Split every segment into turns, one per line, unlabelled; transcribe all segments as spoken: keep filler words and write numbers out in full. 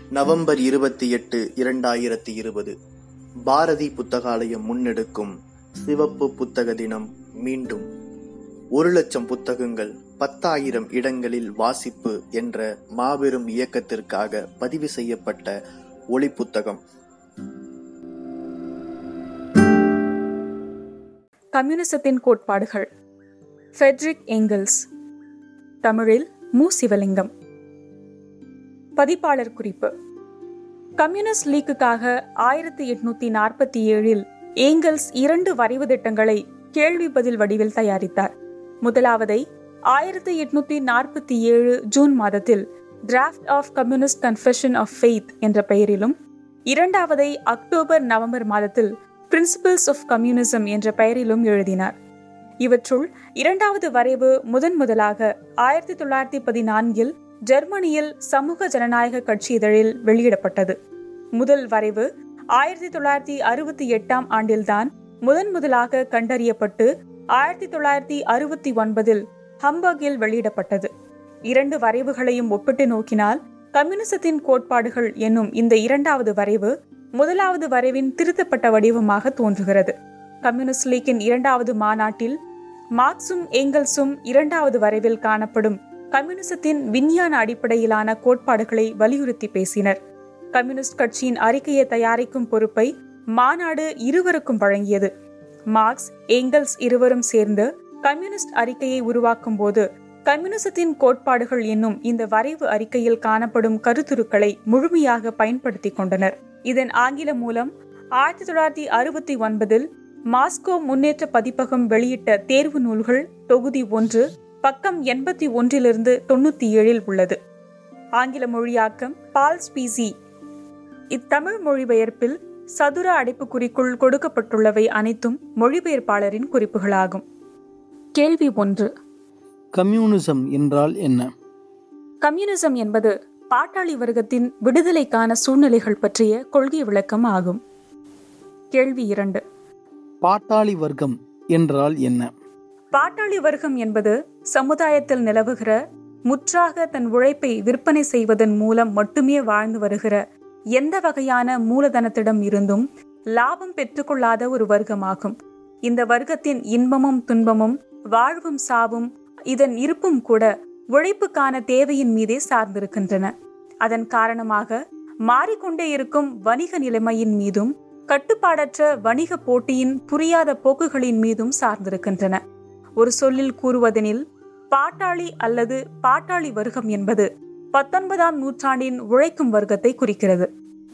November இருபத்தி எட்டு இரண்டாயிரத்தி இருபது பாரதி புத்தகாலயம் முன்னெடுக்கும் சிவப்பு புத்தக தினம். மீண்டும் ஒரு லட்சம் புத்தகங்கள் பத்தாயிரம் இடங்களில் வாசிப்பு என்ற மாபெரும் இயக்கத்திற்காக பதிவு செய்யப்பட்ட ஒளி புத்தகம்.
கம்யூனிசத்தின் கோட்பாடுகள். Friedrich Engels. தமிழில் மு. சிவலிங்கம். பதிப்பாளர் குறிப்பு. கம்யூனிஸ்ட் லீக்குக்காக ஆயிரத்தி எட்நூத்தி நாற்பத்தி ஏழில் ஏங்கல்ஸ் இரண்டு வரைவு திட்டங்களை கேள்வி பதில் வடிவில் தயாரித்தார். முதலாவதை ஆயிரத்தி எட்நூத்தி நாற்பத்தி ஏழு ஜூன் மாதத்தில் draft of communist confession of faith என்ற பெயரிலும், இரண்டாவதை அக்டோபர் நவம்பர் மாதத்தில் பிரின்சிபிள்ஸ் ஆஃப் கம்யூனிசம் என்ற பெயரிலும் எழுதினார். இவற்றுள் இரண்டாவது வரைவு முதன் முதலாக ஆயிரத்தி தொள்ளாயிரத்தி பதினான்கில் ஜெர்மனியில் சமூக ஜனநாயக கட்சி இதழில் வெளியிடப்பட்டது. முதல் வரைவு ஆயிரத்தி தொள்ளாயிரத்தி அறுபத்தி எட்டாம் ஆண்டில்தான் முதன் முதலாக கண்டறியப்பட்டு ஆயிரத்தி தொள்ளாயிரத்தி அறுபத்தி ஒன்பதில் ஹம்பர்கில் வெளியிடப்பட்டது. இரண்டு வரைவுகளையும் ஒப்பிட்டு நோக்கினால் கம்யூனிசத்தின் கோட்பாடுகள் என்னும் இந்த இரண்டாவது வரைவு முதலாவது வரைவின் திருத்தப்பட்ட வடிவமாக தோன்றுகிறது. கம்யூனிஸ்ட் லீக்கின் இரண்டாவது மாநாட்டில் மார்க்சும் ஏங்கல்ஸும் இரண்டாவது வரைவில் காணப்படும் கம்யூனிசத்தின் விஞ்ஞான அடிப்படையிலான கோட்பாடுகளை வலியுறுத்தி பேசினர். கம்யூனிஸ்ட் கட்சியின் அறிக்கையை தயாரிக்கும் பொறுப்பை மாநாடு இருவருக்கும் வழங்கியது. மார்க்ஸ், ஏங்கல்ஸ் இருவரும் சேர்ந்து கம்யூனிஸ்ட் அறிக்கையை உருவாக்கும் போது கம்யூனிசத்தின் கோட்பாடுகள் என்னும் இந்த வரைவு அறிக்கையில் காணப்படும் கருத்துருக்களை முழுமையாக பயன்படுத்தி கொண்டனர். இதன் ஆங்கில மூலம் ஆயிரத்தி தொள்ளாயிரத்தி அறுபத்தி ஒன்பதில் மாஸ்கோ முன்னேற்ற பதிப்பகம் வெளியிட்ட தேர்வு நூல்கள் தொகுதி ஒன்று பக்கம் எண்பத்தி ஒன்றிலிருந்து தொண்ணூத்தி ஏழில் உள்ளது. ஆங்கில மொழியாக்கம் பால் ஸ்பீசி. இத்தமிழ் மொழிபெயர்ப்பில் சதுர அடைப்புக்குறிக்குள் கொடுக்கப்பட்டுள்ளவை அனைத்தும் மொழிபெயர்ப்பாளரின் குறிப்புகளாகும். கேள்வி ஒன்று.
கம்யூனிசம் என்றால் என்ன?
கம்யூனிசம் என்பது பாட்டாளி வர்க்கத்தின் விடுதலைக்கான சூழ்நிலைகள் பற்றிய கொள்கை விளக்கம் ஆகும். கேள்வி இரண்டு.
பாட்டாளி வர்க்கம் என்றால் என்ன?
பாட்டாளி வர்க்கம் என்பது சமுதாயத்தில் நிலவுகிற, முற்றாக தன் உழைப்பை விற்பனை செய்வதன் மூலம் மட்டுமே வாழ்ந்து வருகிற எந்த வகையான மூலதனத்திடம் இருந்தும் லாபம் பெற்றுக்கொள்ளாத ஒரு வர்க்கமாகும். இந்த வர்க்கத்தின் இன்பமும் துன்பமும் வாழ்வும் சாவும் இதன் இருப்பும் கூட உழைப்புக்கான தேவையின் மீதே சார்ந்திருக்கின்றன. அதன் காரணமாக மாறிக்கொண்டே இருக்கும் வணிக நிலைமையின் மீதும் கட்டுப்பாடற்ற வணிக போட்டியின் புரியாத போக்குகளின் மீதும் சார்ந்திருக்கின்றன. ஒரு சொல்லில் கூறுவதெனில் பாட்டாளி அல்லது பாட்டாளி வர்க்கம் என்பது பத்தொன்பதாம் நூற்றாண்டின் உழைக்கும் வர்க்கத்தை குறிக்கிறது.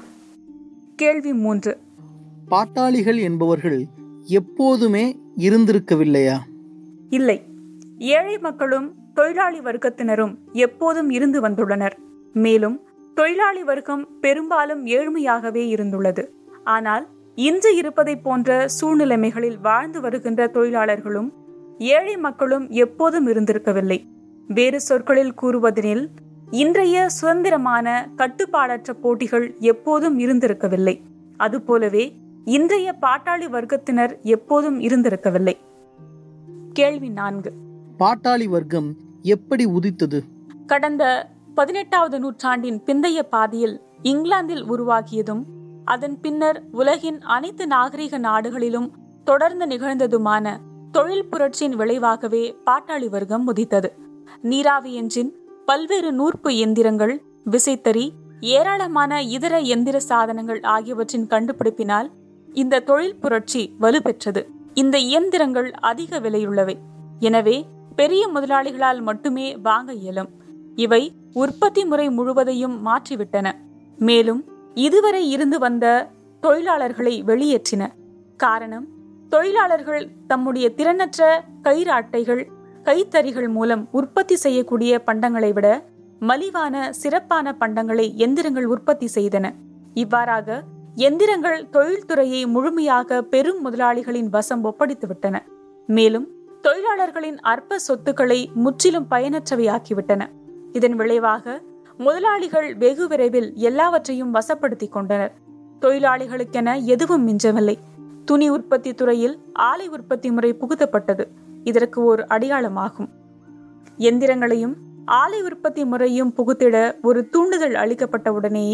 கேள்வி மூன்று.
பாட்டாளிகள் என்பவர்கள் எப்போதுமே இருந்திருக்கவில்லையா?
இல்லை. ஏழை மக்களும் தொழிலாளி வர்க்கத்தினரும் எப்போதும் இருந்து வந்துள்ளனர். மேலும் தொழிலாளி வர்க்கம் பெரும்பாலும் ஏழ்மையாகவே இருந்துள்ளது. ஆனால் இன்று இருப்பதை போன்ற சூழ்நிலைமைகளில் வாழ்ந்து வருகின்ற தொழிலாளர்களும் ஏழை மக்களும் எப்போதும் இருந்திருக்கவில்லை. வேறு சொற்களில் கூறுவதெனில் இன்றைய சுதந்திரமான கட்டுப்பாடற்ற போட்டிகள் எப்போதும் இருந்திருக்கவில்லை. அதுபோலவே இன்றைய பாட்டாளி வர்க்கத்தினர் எப்போதும் இருந்திருக்கவில்லை. கேள்வி நான்கு.
பாட்டாளி வர்க்கம் எப்படி உதித்தது?
கடந்த பதினெட்டாவது நூற்றாண்டின் பிந்தைய பாதியில் இங்கிலாந்தில் உருவாகியதும் அதன் பின்னர் உலகின் அனைத்து நாகரிக நாடுகளிலும் தொடர்ந்து நிகழ்ந்ததுமான தொழில் புரட்சியின் விளைவாகவே பாட்டாளி வர்க்கம் உதித்தது. நீராவி என்ஜின், பல்வேறு நூற்பு எந்திரங்கள், விசைத்தறி, ஏராளமான இதர எந்திர சாதனங்கள் ஆகியவற்றின் கண்டுபிடிப்பினால் இந்த தொழில் புரட்சி வலுப்பெற்றது. இந்த இயந்திரங்கள் அதிக விலையுள்ளவை. எனவே பெரிய முதலாளிகளால் மட்டுமே வாங்க இயலும். இவை உற்பத்தி முறை முழுவதையும் மாற்றிவிட்டன. மேலும் இதுவரை இருந்து வந்த தொழிலாளர்களை வெளியேற்றின. காரணம், தொழிலாளர்கள் தம்முடைய திறனற்ற கயிறாட்டைகள், கைத்தறிகள் மூலம் உற்பத்தி செய்யக்கூடிய பண்டங்களை விட மலிவான சிறப்பான பண்டங்களை எந்திரங்கள் உற்பத்தி செய்தன. இவ்வாறாக எந்திரங்கள் தொழில்துறையை முழுமையாக பெரும் முதலாளிகளின் வசம் ஒப்படைத்துவிட்டன. மேலும் தொழிலாளர்களின் அற்ப சொத்துக்களை முற்றிலும் பயனற்றவையாக்கிவிட்டன. இதன் விளைவாக முதலாளிகள் வெகு விரைவில் எல்லாவற்றையும் வசப்படுத்தி கொண்டனர். தொழிலாளிகளுக்கென எதுவும் மிஞ்சவில்லை. துணி உற்பத்தி துறையில் ஆலை உற்பத்தி முறை புகுத்தப்பட்டது. இதற்கு ஒரு அடையாளமாகும். எந்திரங்களையும் ஆலை உற்பத்தி முறையும் புகுத்திட ஒரு தூண்டுதல் அளிக்கப்பட்ட உடனேயே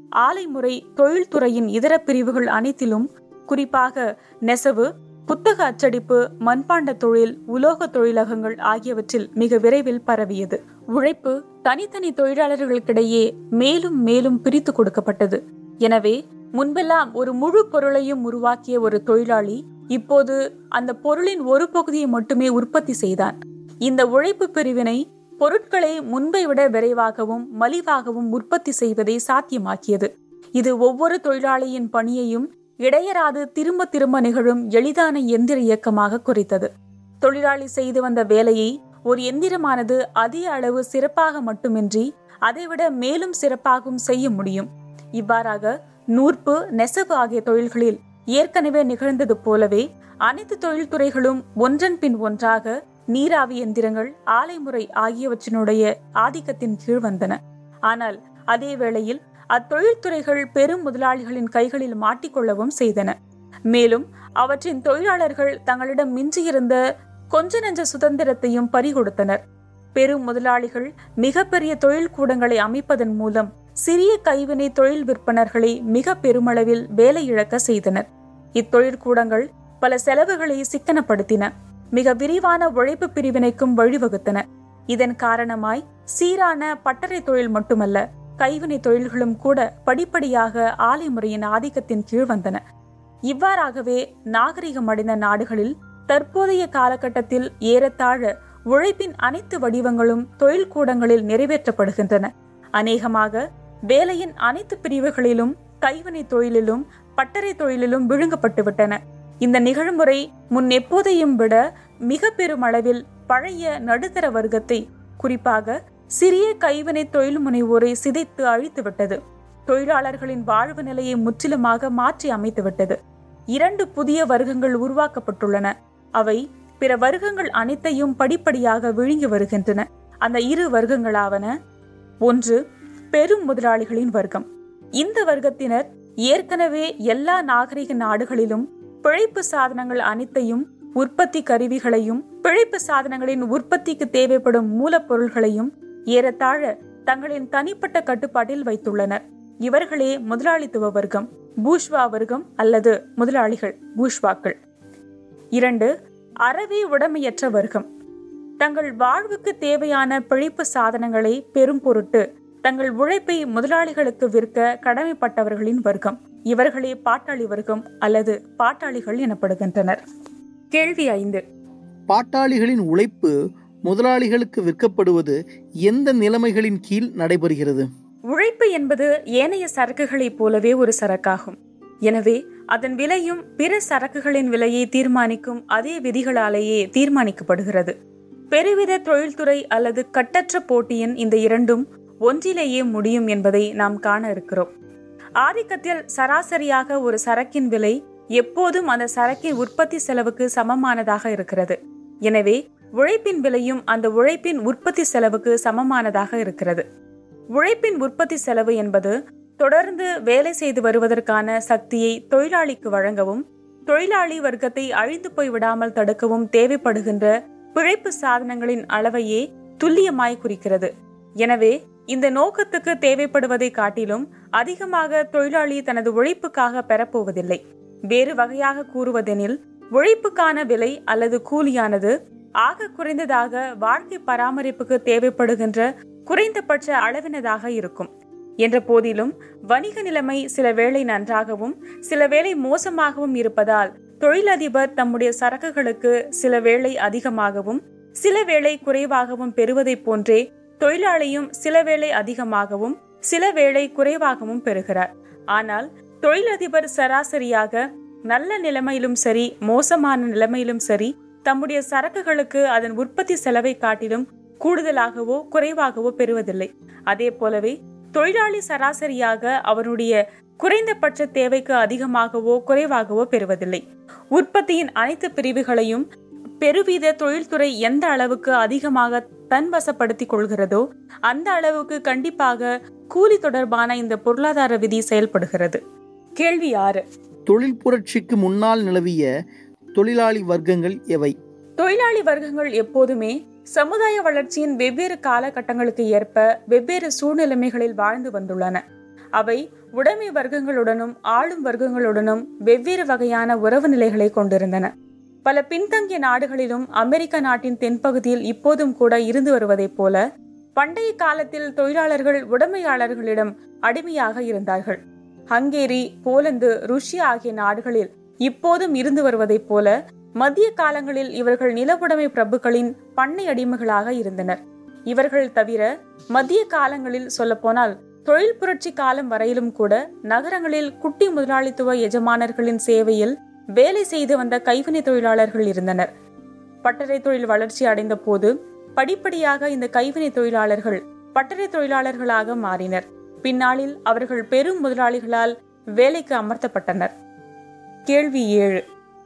ஆலை முறை தொழில்துறையின் இதர பிரிவுகள் அனைத்திலும், குறிப்பாக நெசவு, புத்தக அச்சடிப்பு, மண்பாண்ட தொழில், உலோக தொழிலகங்கள் ஆகியவற்றில் மிக விரைவில் பரவியது. உழைப்பு தனித்தனி தொழிலாளர்களுக்கிடையே மேலும் மேலும் பிரித்து கொடுக்கப்பட்டது. எனவே முன்பெல்லாம் ஒரு முழு பொருளையும் உருவாக்கிய ஒரு தொழிலாளி இப்போது அந்த பொருளின் ஒரு பகுதியை மட்டுமே உற்பத்தி செய்தான். இந்த உழைப்பு பிரிவினை பொருட்களை முன்பை விட விரைவாகவும் மலிவாகவும் உற்பத்தி செய்வதை சாத்தியமாக்கியது. இது ஒவ்வொரு தொழிலாளியின் பணியையும் இடையராது திரும்ப திரும்ப நிகழும் எளிதான எந்திர இயக்கமாக குறைத்தது. தொழிலாளி செய்து வந்த வேலையை ஒரு எந்திரமானது அதிக அளவு சிறப்பாக மட்டுமின்றி அதைவிட மேலும் சிறப்பாகவும் செய்ய முடியும். இவ்வாறாக நூற்பு, நெசவு ஆகிய தொழில்களில் ஏற்கனவே நிகழ்ந்தது போலவே அனைத்து தொழில்துறைகளும் ஒன்றன் பின் ஒன்றாக நீராவி எந்திரங்கள், ஆலை முறை ஆகியவற்றினுடைய ஆதிக்கத்தின் கீழ் வந்தன. ஆனால் அதே வேளையில் அத்தொழில்துறைகள் பெரும் முதலாளிகளின் கைகளில் மாட்டிக்கொள்ளவும் செய்தன. மேலும் அவற்றின் தொழிலாளர்கள் தங்களிடம் மிஞ்சியிருந்த கொஞ்ச நெஞ்ச சுதந்திரத்தையும் பறிகொடுத்தனர். பெரும் முதலாளிகள் மிகப்பெரிய தொழில் கூடங்களை அமைப்பதன் மூலம் சிறிய கைவினை தொழில் விற்பனர்களை மிக பெருமளவில் வேலை இழக்க செய்தனர். இத்தொழிற்கூடங்கள் பல செலவுகளை சிக்கனப்படுத்தின, மிக விரிவான உழைப்பு பிரிவினைக்கும் வழிவகுத்தன. இதன் காரணமாய் சீரான பட்டறை தொழில் மட்டுமல்ல, கைவினை தொழில்களும் கூட படிப்படியாக ஆலை முறையின் ஆதிக்கத்தின் கீழ் வந்தன. இவ்வாறாகவே நாகரிகம் அடைந்த நாடுகளில் தற்போதைய காலகட்டத்தில் ஏறத்தாழ உழைப்பின் அனைத்து வடிவங்களும் தொழில் கூடங்களில் நிறைவேற்றப்படுகின்றன. அநேகமாக வேலையின் அனைத்து பிரிவுகளிலும் கைவினை தொழிலிலும் பட்டறை தொழிலிலும் விழுங்கப்பட்டுவிட்டன. இந்த நிகழ்முறை முன் எப்போதையும் விட மிக பெரும் அளவில் பழைய நடுத்தர வர்க்கத்தை, குறிப்பாக சிறிய கைவினை தொழில் முனைவோரை சிதைத்து அழித்துவிட்டது. தொழிலாளர்களின் வாழ்வு நிலையை முற்றிலுமாக மாற்றி அமைத்துவிட்டது. இரண்டு புதிய வர்க்கங்கள் உருவாக்கப்பட்டுள்ளன. அவை பிற வர்க்கங்கள் அனைத்தையும் படிப்படியாக விழுங்கி வருகின்றன. அந்த இரு வர்க்கங்களாவன: ஒன்று, பெரும் முதலாளிகளின் வர்க்கம். இந்த வர்க்கத்தினர் ஏற்கனவே எல்லா நாகரிக நாடுகளிலும் பிழைப்பு சாதனங்கள் அனைத்தையும், உற்பத்தி கருவிகளையும், பிழைப்பு சாதனங்களின் உற்பத்திக்கு தேவைப்படும் மூலப்பொருள்களையும் ஏறத்தாழ தங்களின் தனிப்பட்ட கட்டுப்பாட்டில் வைத்துள்ளனர். இவர்களே முதலாளித்துவ வர்க்கம், பூஷ்வா வர்க்கம் அல்லது முதலாளிகள், பூஷ்வாக்கள். இரண்டு, அறவே உடைமையற்ற வர்க்கம். தங்கள் வாழ்வுக்கு தேவையான பிழைப்பு சாதனங்களை பெரும் பொருட்டு தங்கள் உழைப்பை முதலாளிகளுக்கு விற்க கடமைப்பட்டவர்களின் வர்க்கம். இவர்களே பாட்டாளி வர்க்கம் அல்லது பாட்டாளிகள் எனப்படுகின்றனர். கேள்வி ஐந்து.
பாட்டாளிகளின் உழைப்பு முதலாளிகளுக்கு விற்கப்படுவது எந்த நிலைமைகளின் கீழ் நடைபெறுகிறது?
உழைப்பு என்பது ஏனைய சரக்குகளைப் போலவே ஒரு சரக்காகும். எனவே அதன் விலையும் பிற சரக்குகளின் விலையை தீர்மானிக்கும் அதே விதிகளாலேயே தீர்மானிக்கப்படுகிறது. பெருவித தொழில்துறை அல்லது கட்டற்ற போட்டியின் இந்த இரண்டும் ஒன்றிலேயே முடியும் என்பதை நாம் காண இருக்கிறோம். ஆதிக்கத்தில் சராசரியாக ஒரு சரக்கின் விலை எப்போதும் அந்த சரக்கின் உற்பத்தி செலவுக்கு சமமானதாக இருக்கிறது. எனவே உழைப்பின் விலையும் அந்த உழைப்பின் உற்பத்தி செலவுக்கு சமமானதாக இருக்கிறது. உழைப்பின் உற்பத்தி செலவு என்பது தொடர்ந்து வேலை செய்து வருவதற்கான சக்தியை தொழிலாளிக்கு வழங்கவும், தொழிலாளி வர்க்கத்தை அழிந்து போய் விடாமல் தடுக்கவும் தேவைப்படுகின்ற பிழைப்பு சாதனங்களின் அளவையே துல்லியமாய் குறிக்கிறது. எனவே இந்த நோக்கத்துக்கு தேவைப்படுவதை காட்டிலும் அதிகமாக தொழிலாளி தனது உழைப்புக்காக பெறப்போவதில்லை. வேறு வகையாக கூறுவதெனில், உழைப்புக்கான விலை அல்லது கூலியானது ஆக குறைந்ததாக வாழ்க்கை பராமரிப்புக்கு தேவைப்படுகின்ற குறைந்தபட்ச அளவினதாக இருக்கும். என்ற போதிலும் வணிக நிலைமை சில வேளை நன்றாகவும் சில வேளை மோசமாகவும் இருப்பதால் தொழிலதிபர் தம்முடைய சரக்குகளுக்கு சில வேளை அதிகமாகவும் சில வேளை குறைவாகவும் பெறுவதை போன்றே தொழிலாளியும் சில வேளை அதிகமாகவும் சில வேளை குறைவாகவும் பெறுகிறார். ஆனால் தொழிலதிபர் சராசரியாக நல்ல நிலைமையிலும் சரி மோசமான நிலைமையிலும் சரி தம்முடைய சரக்குகளுக்கு அதன் உற்பத்தி செலவை காட்டிலும் கூடுதலாகவோ குறைவாகவோ பெறுவதில்லை. அதே போலவே தொழிலாளி சராசரியாக அவருடைய குறைந்தபட்ச தேவைக்கு அதிகமாகவோ குறைவாகவோ பெறுவதில்லை. உற்பத்தியின் அனைத்து பிரிவுகளையும் பெருவித தொழில்துறை எந்த அளவுக்கு அதிகமாக தன்வசப்படுத்திக் கொள்கிறதோ அந்த அளவுக்கு கண்டிப்பாக கூலி தொடர்பான இந்த பொருளாதார விதி செயல்படுகிறது. கேள்வி ஆறு.
தொழில் புரட்சிக்கு முன்னால் நிலவிய தொழிலாளி வர்க்கங்கள் எவை?
தொழிலாளி வர்க்கங்கள் எப்போதுமே சமுதாய வளர்ச்சியின் வெவ்வேறு காலகட்டங்களுக்கு ஏற்ப வெவ்வேறு சூழ்நிலைமைகளில் வாழ்ந்து வந்துள்ளன. அவை உடைமை வர்க்கங்களுடனும் ஆளும் வர்க்கங்களுடனும் வெவ்வேறு வகையான உறவு நிலைகளை கொண்டிருந்தன. பல பின்தங்கிய நாடுகளிலும் அமெரிக்க நாட்டின் தென்பகுதியில் இப்போதும் கூட இருந்து வருவதைப் போல பண்டைய காலத்தில் தொழிலாளர்கள் உடைமையாளர்களிடம் அடிமையாக இருந்தார்கள். ஹங்கேரி, போலந்து, ருஷ்யா ஆகிய நாடுகளில் இப்போதும் இருந்து வருவதைப் போல மத்திய காலங்களில் இவர்கள் நிலவுடைமை பிரபுக்களின் பண்ணை அடிமைகளாக இருந்தனர். இவர்கள் தவிர மத்திய காலங்களில் சொல்லப்போனால் தொழில் புரட்சி காலம் வரையிலும் கூட நகரங்களில் குட்டி முதலாளித்துவ எஜமானர்களின் சேவையில் வேலை செய்து வந்த கைவினை தொழிலாளர்கள் இருந்தனர். பட்டறை தொழில் வளர்ச்சி அடைந்த போது படிப்படியாக இந்த கைவினை தொழிலாளர்கள் பட்டறை தொழிலாளர்களாக மாறினர். பின்னாளில் அவர்கள் பெரும் முதலாளிகளால் வேலைக்கு அமர்த்தப்பட்டனர். கேள்வி ஏழு.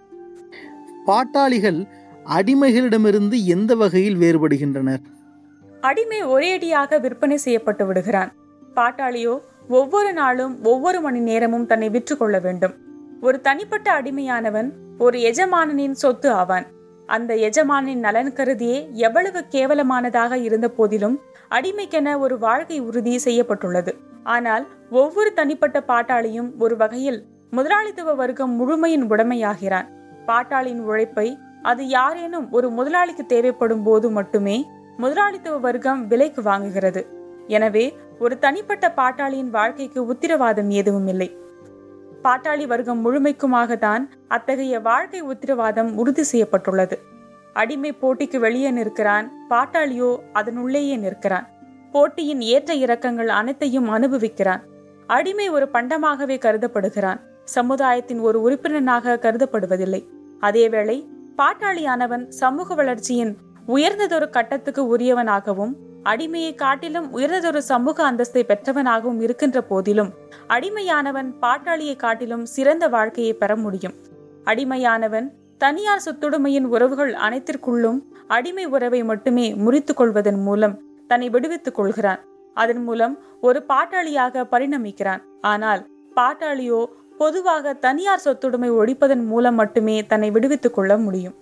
பாட்டாளிகள் அடிமைகளிடமிருந்து எந்த வகையில் வேறுபடுகின்றனர்?
அடிமை ஒரேடியாக விற்பனை செய்யப்பட்டு விடுகிறான். பாட்டாளியோ ஒவ்வொரு நாளும் ஒவ்வொரு மணி நேரமும் தன்னை விற்று கொள்ள வேண்டும். ஒரு தனிப்பட்ட அடிமையானவன் ஒரு எஜமானனின் சொத்து ஆவான். அந்த எஜமானின் நலன் கருதியே எவ்வளவு கேவலமானதாக இருந்த போதிலும் அடிமைக்கென ஒரு வாழ்க்கை உறுதி செய்யப்பட்டுள்ளது. ஆனால் ஒவ்வொரு தனிப்பட்ட பாட்டாளியும் ஒரு வகையில் முதலாளித்துவ வர்க்கம் முழுமையின் உடைமையாகிறான். பாட்டாளியின் உழைப்பை அது யாரேனும் ஒரு முதலாளிக்கு தேவைப்படும் போது மட்டுமே முதலாளித்துவ வர்க்கம் விலைக்கு வாங்குகிறது. எனவே ஒரு தனிப்பட்ட பாட்டாளியின் வாழ்க்கைக்கு உத்தரவாதம் எதுவும் இல்லை. பாட்டாளி வர்க்கம் முழுமைக்குமாகத்தான் அத்தகைய வாழ்க்கை உத்தரவாதம் உறுதி செய்யப்பட்டுள்ளது. அடிமை போட்டிக்கு வெளியே நிற்கிறான், பாட்டாளியோ அதனுள்ளேயே நிற்கிறான். போட்டியின் ஏற்ற இறக்கங்கள் அனைத்தையும் அனுபவிக்கிறான். அடிமை ஒரு பண்டமாகவே கருதப்படுகிறான், சமுதாயத்தின் ஒரு உறுப்பினராக கருதப்படுவதில்லை. அதேவேளை பாட்டாளியானவன் சமூக வளர்ச்சியின் உயர்ந்ததொரு கட்டத்துக்கு உரியவனாகவும் அடிமையை காட்டிலும் உயர்ந்ததொரு சமூக அந்தஸ்தை பெற்றவனாகவும் இருக்கின்ற போதிலும் அடிமையானவன் பாட்டாளியை காட்டிலும் சிறந்த வாழ்க்கையை பெற முடியும். அடிமையானவன் தனியார் சொத்துடைமையின் உறவுகள் அனைத்திற்குள்ளும் அடிமை உறவை மட்டுமே முறித்துக் கொள்வதன் மூலம் தன்னை விடுவித்துக் கொள்கிறான். அதன் மூலம் ஒரு பாட்டாளியாக பரிணமிக்கிறான். ஆனால் பாட்டாளியோ பொதுவாக தனியார் சொத்துடைமை ஒழிப்பதன் மூலம் மட்டுமே தன்னை விடுவித்துக் கொள்ள முடியும்.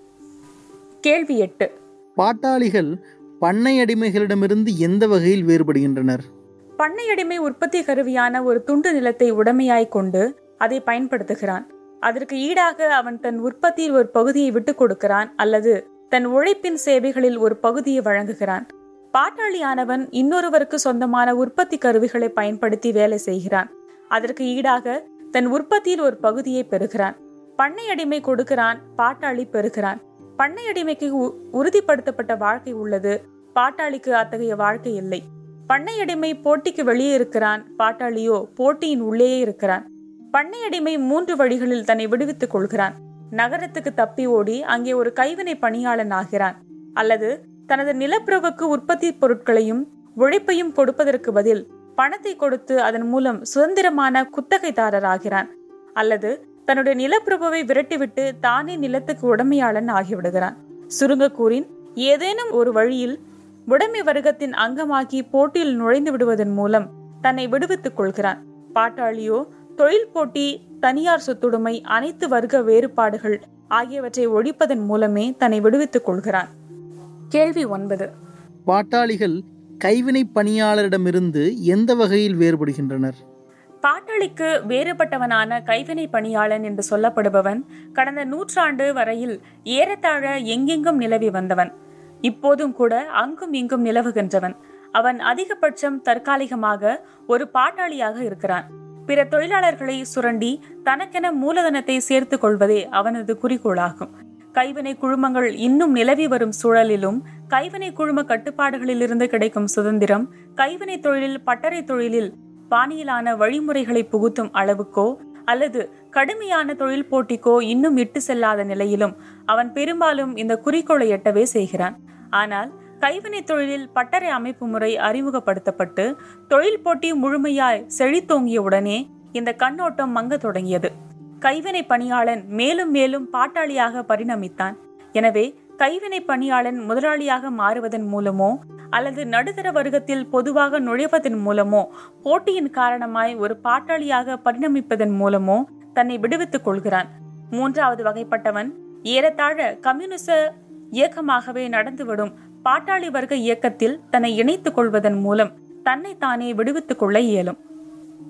கேள்வி எட்டு.
பாட்டாளிகள் பண்ணை அடிமைகளிடமிருந்து எந்த வகையில் வேறுபடுகின்றனர்?
பண்ணை அடிமை உற்பத்தி கருவியான ஒரு துண்டு நிலத்தை உடைமையாய் கொண்டு அதை பயன்படுத்துகிறான். அதற்கு ஈடாக அவன் தன் உற்பத்தியில் ஒரு பகுதியை விட்டுக் கொடுக்கிறான் அல்லது தன் உழைப்பின் சேவைகளில் ஒரு பகுதியை வழங்குகிறான். பாட்டாளியானவன் இன்னொருவருக்கு சொந்தமான உற்பத்தி கருவிகளை பயன்படுத்தி வேலை செய்கிறான். அதற்கு ஈடாக தன் உற்பத்தியில் ஒரு பகுதியை பெறுகிறான். பண்ணை அடிமை கொடுக்கிறான், பாட்டாளி பெறுகிறான். பண்ணை அடிமைக்கு உறுதிப்படுத்தப்பட்ட வாழ்க்கை உள்ளது, பாட்டாளிக்கு அத்தகைய வாழ்க்கை இல்லை. பண்ணை அடிமை போட்டிக்கு வெளியே இருக்கிறான், பாட்டாளியோ போட்டியின் உள்ளேயே இருக்கிறான். பண்ணை அடிமை மூன்று வழிகளில் தன்னை விடுவித்துக் கொள்கிறான். நகரத்துக்கு தப்பி ஓடி அங்கே ஒரு கைவினை பணியாளன் ஆகிறான், அல்லது தனது நிலப்பிரபுக்கு உற்பத்தி பொருட்களையும் உழைப்பையும் கொடுப்பதற்கு பதில் பணத்தை கொடுத்து அதன் மூலம் சுதந்திரமான குத்தகைதாரர் ஆகிறான், அல்லது தன்னுடைய நிலப்பிரபுவை விரட்டிவிட்டு தானே நிலத்துக்கு உடைமையாளன் ஆகிவிடுகிறான். சுருங்க கூறின் ஏதேனும் ஒரு வழியில் உடைமை வர்க்கத்தின் அங்கமாக்கி போட்டியில் நுழைந்து விடுவதன் மூலம் தன்னை விடுவித்துக் கொள்கிறான். பாட்டாளியோ தொழில் போட்டி, தனியார் சொத்துடைமை, அனைத்து வர்க்க வேறுபாடுகள் ஆகியவற்றை ஒழிப்பதன் மூலமே தன்னை விடுவித்துக் கொள்கிறான். கேள்வி ஒன்பது.
பாட்டாளிகள் கைவினை பணியாளரிடமிருந்து எந்த வகையில் வேறுபடுகின்றனர்?
பாட்டாளிக்கு வேறுபட்டவனான கைவினை பணியாளன் என்று சொல்லப்படுபவன் கடந்த நூற்றாண்டு வரையில் ஏறத்தாழ எங்கெங்கும் நிலவி வந்தவன். இப்போதும் கூட அங்கும் இங்கும் நிலவுகின்றவன். அவன் அதிகபட்சம் தற்காலிகமாக ஒரு பாட்டாளியாக இருக்கிறான். பிற தொழிலாளர்களை சுரண்டி தனக்கென மூலதனத்தை சேர்த்துக் கொள்வதே அவனது குறிக்கோளாகும். கைவினை குழுமங்கள் இன்னும் நிலவி வரும் சூழலிலும் கைவினை குழும கட்டுப்பாடுகளிலிருந்து கிடைக்கும் சுதந்திரம் கைவினை தொழிலில் பட்டறை தொழிலில் பாணியிலான வழிமுறைகளை புகுத்தும் அளவுக்கோ அல்லது கடுமையான தொழில் போட்டிக்கோ இன்னும் இட்டு செல்லாத நிலையிலும் அவன் பெரும்பாலும் இந்த குறிக்கோளை எட்டவே செய்கிறான். ஆனால் கைவினை தொழிலில் பட்டறை அமைப்பு முறை அறிமுகப்படுத்தப்பட்டு தொழில் போட்டி முழுமையாய் செழித்தோங்கிய உடனே இந்த கண்ணோட்டம் மங்க தொடங்கியது. கைவினை பணியாளன் மேலும் மேலும் பாட்டாளியாக பரிணமித்தான். எனவே கைவினை பணியாளன் முதலாளியாக மாறுவதன் மூலமோ அல்லது நடுத்தர வர்க்கத்தில் பொதுவாக நுழைவதன் மூலமோ போட்டியின் காரணமாய் ஒரு பாட்டாளியாக பரிணமிப்பதன் மூலமோ தன்னை விடுவித்துக் கொள்கிறான். மூன்றாவது வகைப்பட்டவன் ஏறத்தாழ கம்யூனிச இயக்கமாகவே நடந்துவிடும் பாட்டாளி வர்க்க இயக்கத்தில் தன்னை இணைத்துக் கொள்வதன் மூலம் தன்னை தானே விடுவித்துக் கொள்ள இயலும்.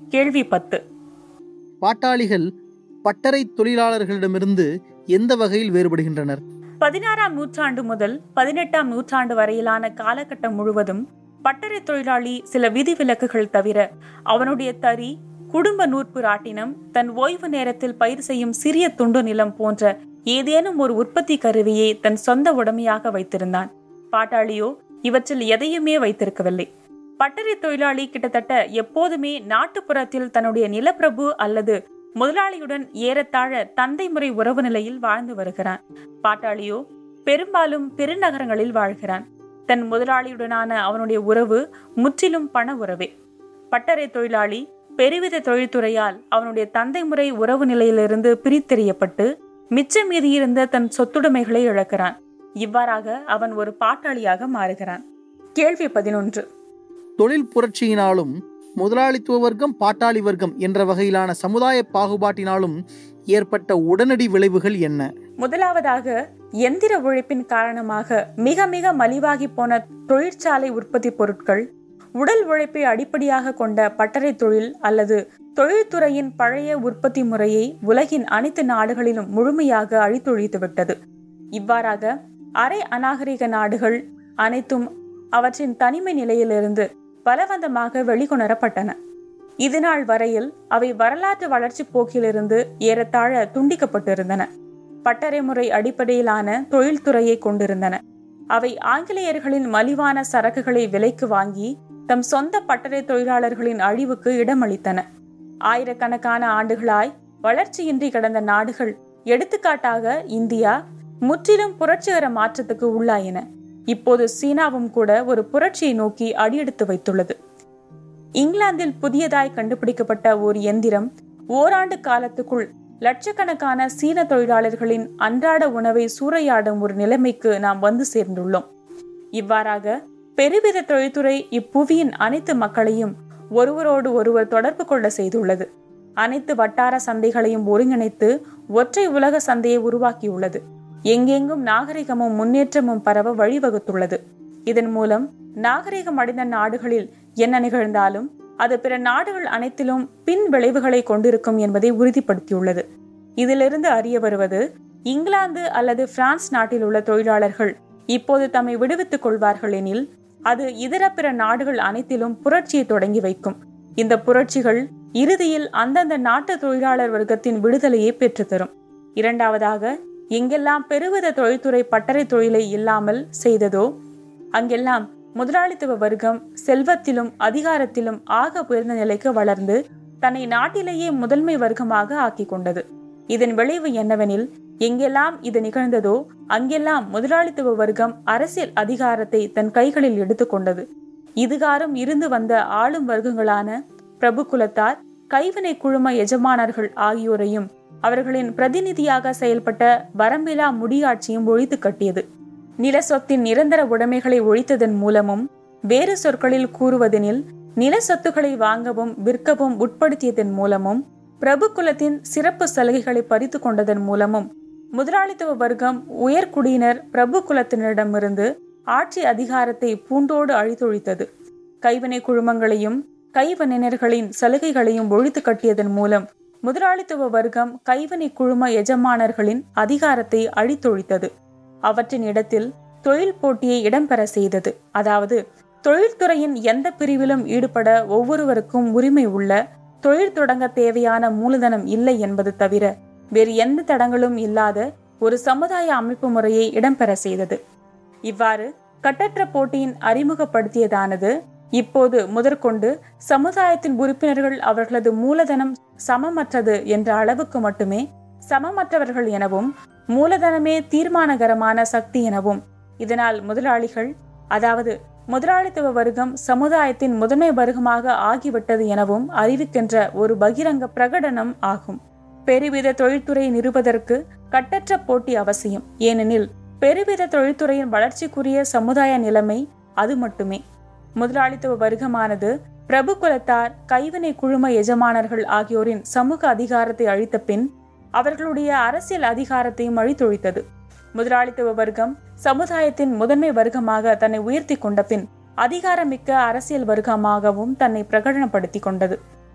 கேள்வி பத்து.
பாட்டாளிகள் பட்டறை தொழிலாளர்களிடமிருந்து எந்த வகையில் வேறுபடுகின்றனர்?
பதினாறாம் நூற்றாண்டு முதல் பதினெட்டாம் நூற்றாண்டு வரையிலான காலகட்டம் முழுவதும் பட்டறை தொழிலாளி சில விதிவிலக்குகள் தவிர அவனுடைய தறி, குடும்ப நூற்பு ராட்டினம், தன் ஓய்வு நேரத்தில் பயிர் செய்யும் சிறிய துண்டு நிலம் போன்ற ஏதேனும் ஒரு உற்பத்தி கருவியை தன் சொந்த உடைமையாக வைத்திருந்தான். பாட்டாளியோ இவற்றில் எதையுமே வைத்திருக்கவில்லை. பட்டறை தொழிலாளி கிட்டத்தட்ட எப்போதுமே நாட்டுப்புறத்தில் தன்னுடைய நிலப்பிரபு அல்லது முதலாளியுடன் ஏறத்தாழ தந்தை முறை உறவு நிலையில் வாழ்ந்து வருகிறான். பாட்டாளியோ பெரும்பாலும் பெருநகரங்களில் வாழ்கிறான். தன் முதலாளியுடனான அவனுடைய உறவு முற்றிலும் பண உறவே. பட்டறை தொழிலாளி பெருவித தொழில்துறையால் அவனுடைய தந்தை முறை உறவு நிலையிலிருந்து பிரித்தெறியப்பட்டு மிச்சம் மீதியிருந்த தன் சொத்துடைமைகளை இழக்கிறான். இவ்வாறாக அவன் ஒரு பாட்டாளியாக மாறுகிறான். கேள்வி பதினொன்று.
தொழில் புரட்சியினாலும் முதலாளித்துவ வர்க்கம் பாட்டாளி வர்க்கம் என்ற வகையிலான சமுதாய பாகுபாட்டினாலும் ஏற்பட்ட உடனடி விளைவுகள் என்ன?
முதலாவதாக, எந்திர உழைப்பின் காரணமாக மிக மிக மலிவாகி போன தொழிற்சாலை உற்பத்தி பொருட்கள், உடல் உழைப்பை அடிப்படையாக கொண்ட பட்டறை தொழில் அல்லது தொழில்துறையின் பழைய உற்பத்தி முறையை உலகின் அனைத்து நாடுகளிலும் முழுமையாக அழித்தொழித்துவிட்டது. இவ்வாறாக அரை அநாகரிக நாடுகள் அனைத்தும் அவற்றின் தனிமை நிலையிலிருந்து பலவந்தமாக வெளிக்கொணரப்பட்டன. இதுநாள் வரையில் அவை வரலாற்று வளர்ச்சி போக்கிலிருந்து ஏறத்தாழ துண்டிக்கப்பட்டிருந்தன. பட்டறை முறை அடிப்படையிலான தொழில்துறையை கொண்டிருந்தன. அவை ஆங்கிலேயர்களின் மலிவான சரக்குகளை விலைக்கு வாங்கி தம் சொந்த பட்டறை தொழிலாளர்களின் அழிவுக்கு இடமளித்தன. ஆயிரக்கணக்கான ஆண்டுகளாய் வளர்ச்சியின்றி கடந்த நாடுகள், எடுத்துக்காட்டாக இந்தியா, முற்றிலும் புரட்சிகர மாற்றத்துக்கு உள்ளாயின. இப்போது சீனாவும் கூட ஒரு புரட்சியை நோக்கி அடியெடுத்து வைத்துள்ளது. இங்கிலாந்தில் புதியதாய் கண்டுபிடிக்கப்பட்ட ஒரு எந்திரம் ஓராண்டு காலத்துக்குள் லட்சக்கணக்கான சீன தொழிலாளர்களின் அன்றாட உணவை சூறையாடும் ஒரு நிலைமைக்கு நாம் வந்து சேர்ந்துள்ளோம். இவ்வாறாக பெருவித தொழில்துறை இப்புவியின் அனைத்து மக்களையும் ஒருவரோடு ஒருவர் தொடர்பு கொள்ள செய்துள்ளது. அனைத்து வட்டார சந்தைகளையும் ஒருங்கிணைத்து ஒற்றை உலக சந்தையை உருவாக்கியுள்ளது. எங்கெங்கும் நாகரிகமும் முன்னேற்றமும் பரவ வழிவகுத்துள்ளது. இதன் மூலம் நாகரிகம் அடைந்த நாடுகளில் என்ன நிகழ்ந்தாலும் அது பிற நாடுகள் அனைத்திலும் பின் விளைவுகளை கொண்டிருக்கும் என்பதை உறுதிப்படுத்தியுள்ளது. இதிலிருந்து அறிய வருவது, இங்கிலாந்து அல்லது பிரான்ஸ் நாட்டில் உள்ள தொழிலாளர்கள் இப்போது தம்மை விடுவித்துக் கொள்வார்கள் எனில் அது இதர பிற நாடுகள் அனைத்திலும் புரட்சியை தொடங்கி வைக்கும். இந்த புரட்சிகள் இறுதியில் அந்தந்த நாட்டு தொழிலாளர் வர்க்கத்தின் விடுதலையை பெற்றுத்தரும். இரண்டாவதாக, எங்கெல்லாம் பெருவித தொழில்துறை பட்டறை தொழிலை இல்லாமல் செய்ததோ அங்கெல்லாம் முதலாளித்துவ வர்க்கம் செல்வத்திலும் அதிகாரத்திலும் ஆக உயர்ந்த நிலைக்கு வளர்ந்து தன்னை நாட்டிலேயே முதன்மை வர்க்கமாக ஆக்கி கொண்டது. இதன் விளைவு என்னவெனில், எங்கெல்லாம் இது நிகழ்ந்ததோ அங்கெல்லாம் முதலாளித்துவ வர்க்கம் அரசியல் அதிகாரத்தை தன் கைகளில் எடுத்துக்கொண்டது. இதுகாரும் இருந்து வந்த ஆளும் வர்க்கங்களான பிரபு குலத்தார், கைவினை குழும எஜமானர்கள் ஆகியோரையும் அவர்களின் பிரதிநிதியாக செயல்பட்ட வரம்பிலா முடியாட்சியும் ஒழித்து கட்டியது. நில சொத்தின் நிரந்தர உடைமைகளை ஒழித்ததன் மூலமும், வேறு சொற்களில் கூறுவதெனில் நில சொத்துக்களை வாங்கவும் விற்கவும் உட்படுத்தியதன் மூலமும், பிரபு குலத்தின் சிறப்பு சலுகைகளை பறித்து கொண்டதன் மூலமும் முதலாளித்துவ வர்க்கம் உயர்குடியினர் பிரபு குலத்தினரிடமிருந்து ஆட்சி அதிகாரத்தை பூண்டோடு அழித்தொழித்தது. கைவினை குழுமங்களையும் கைவினைஞர்களின் சலுகைகளையும் ஒழித்து கட்டியதன் மூலம் முதலாளித்துவ வர்க்கம் கைவினை குழும எஜமானர்களின் அதிகாரத்தை அழித்தொழித்தது. அவற்றின் இடத்தில் தொழில் போட்டியை இடம்பெற செய்தது. அதாவது, தொழில்துறையின் எந்த பிரிவிலும் ஈடுபட ஒவ்வொருவருக்கும் உரிமை உள்ள, தொழில் தொடங்க தேவையான மூலதனம் இல்லை என்பது தவிர வேறு எந்த தடங்களும் இல்லாத ஒரு சமுதாய அமைப்பு முறையை இடம்பெற செய்தது. இவ்வாறு கட்டற்ற போட்டியின் அறிமுகப்படுத்தியதானது இப்போது முதற்கொண்டு சமுதாயத்தின் உறுப்பினர்கள் அவர்களது மூலதனம் சமமற்றது என்ற அளவுக்கு மட்டுமே சமமற்றவர்கள் எனவும், மூலதனமே தீர்மானகரமான சக்தி எனவும், இதனால் முதலாளிகள், அதாவது முதலாளித்துவ வர்க்கம் சமுதாயத்தின் முதன்மை வர்க்கமாக ஆகிவிட்டது எனவும் அறிவிக்கின்ற ஒரு பகிரங்க பிரகடனம் ஆகும். பெருவித தொழில்துறை நிறுவதற்கு கட்டற்ற போட்டி அவசியம். ஏனெனில் பெருவித தொழில்துறையின் வளர்ச்சிக்குரிய சமுதாய நிலைமை அது மட்டுமே. முதலாளித்துவ வர்க்கமானது பிரபு குலத்தார், கைவினை குழும எஜமானர்கள் ஆகியோரின் சமூக அதிகாரத்தை அழித்த பின் அவர்களுடைய அரசியல் அதிகாரத்தையும் அழித்தொழித்தது. முதலாளித்துவ வர்க்கம் சமுதாயத்தின் முதன்மை வர்க்கமாக தன்னை உயர்த்தி கொண்ட பின் அதிகாரமிக்க அரசியல் வர்க்கமாகவும் தன்னை பிரகடனப்படுத்தி கொண்டது.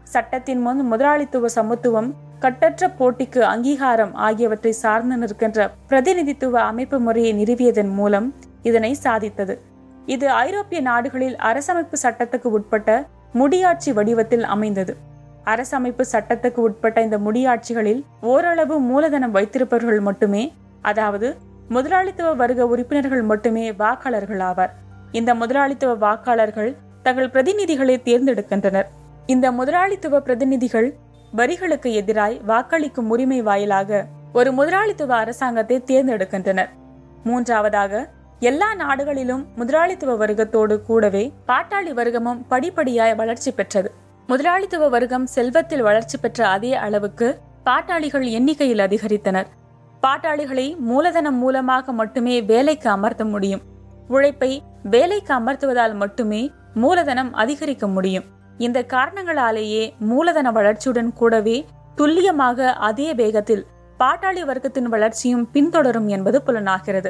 சட்டத்தின் முன் முதலாளித்துவ சமத்துவம், கட்டற்ற போட்டிக்கு அங்கீகாரம் ஆகியவற்றை சார்ந்து நிற்கின்ற பிரதிநிதித்துவ அமைப்பு முறையை நிறுவியதன் மூலம் இதனை சாதித்தது. இது ஐரோப்பிய நாடுகளில் அரசமைப்பு சட்டத்துக்கு உட்பட்ட முடியாட்சி வடிவத்தில் அமைந்தது. அரசமைப்பு சட்டத்துக்கு உட்பட்ட இந்த முடியாட்சிகளில் ஓரளவு மூலதனம் வைத்திருப்பவர்கள் மட்டுமே, அதாவது முதலாளித்துவ வர்க்க உறுப்பினர்கள் மட்டுமே வாக்காளர்கள் ஆவார். இந்த முதலாளித்துவ வாக்காளர்கள் தங்கள் பிரதிநிதிகளை தேர்ந்தெடுக்கின்றனர். இந்த முதலாளித்துவ பிரதிநிதிகள் வரிகளுக்கு எதிராய் வாக்களிக்கும் உரிமை வாயிலாக ஒரு முதலாளித்துவ அரசாங்கத்தை தேர்ந்தெடுக்கின்றனர். மூன்றாவதாக, எல்லா நாடுகளிலும் முதலாளித்துவ வர்க்கத்தோடு கூடவே பாட்டாளி வர்க்கமும் படிப்படியாய் வளர்ச்சி பெற்றது. முதலாளித்துவ வர்க்கம் செல்வத்தில் வளர்ச்சி பெற்ற அதே அளவுக்கு பாட்டாளிகள் எண்ணிக்கையில் அதிகரித்தனர். பாட்டாளிகளை மூலதனம் மூலமாக மட்டுமே வேலைக்கு அமர்த்த முடியும். உழைப்பை வேலைக்கு அமர்த்துவதால் மட்டுமே மூலதனம் அதிகரிக்க முடியும். இந்த காரணங்களாலேயே மூலதன வளர்ச்சியுடன் கூடவே துல்லியமாக அதே வேகத்தில் பாட்டாளி வர்க்கத்தின் வளர்ச்சியும் பின்தொடரும் என்பது புலனாகிறது.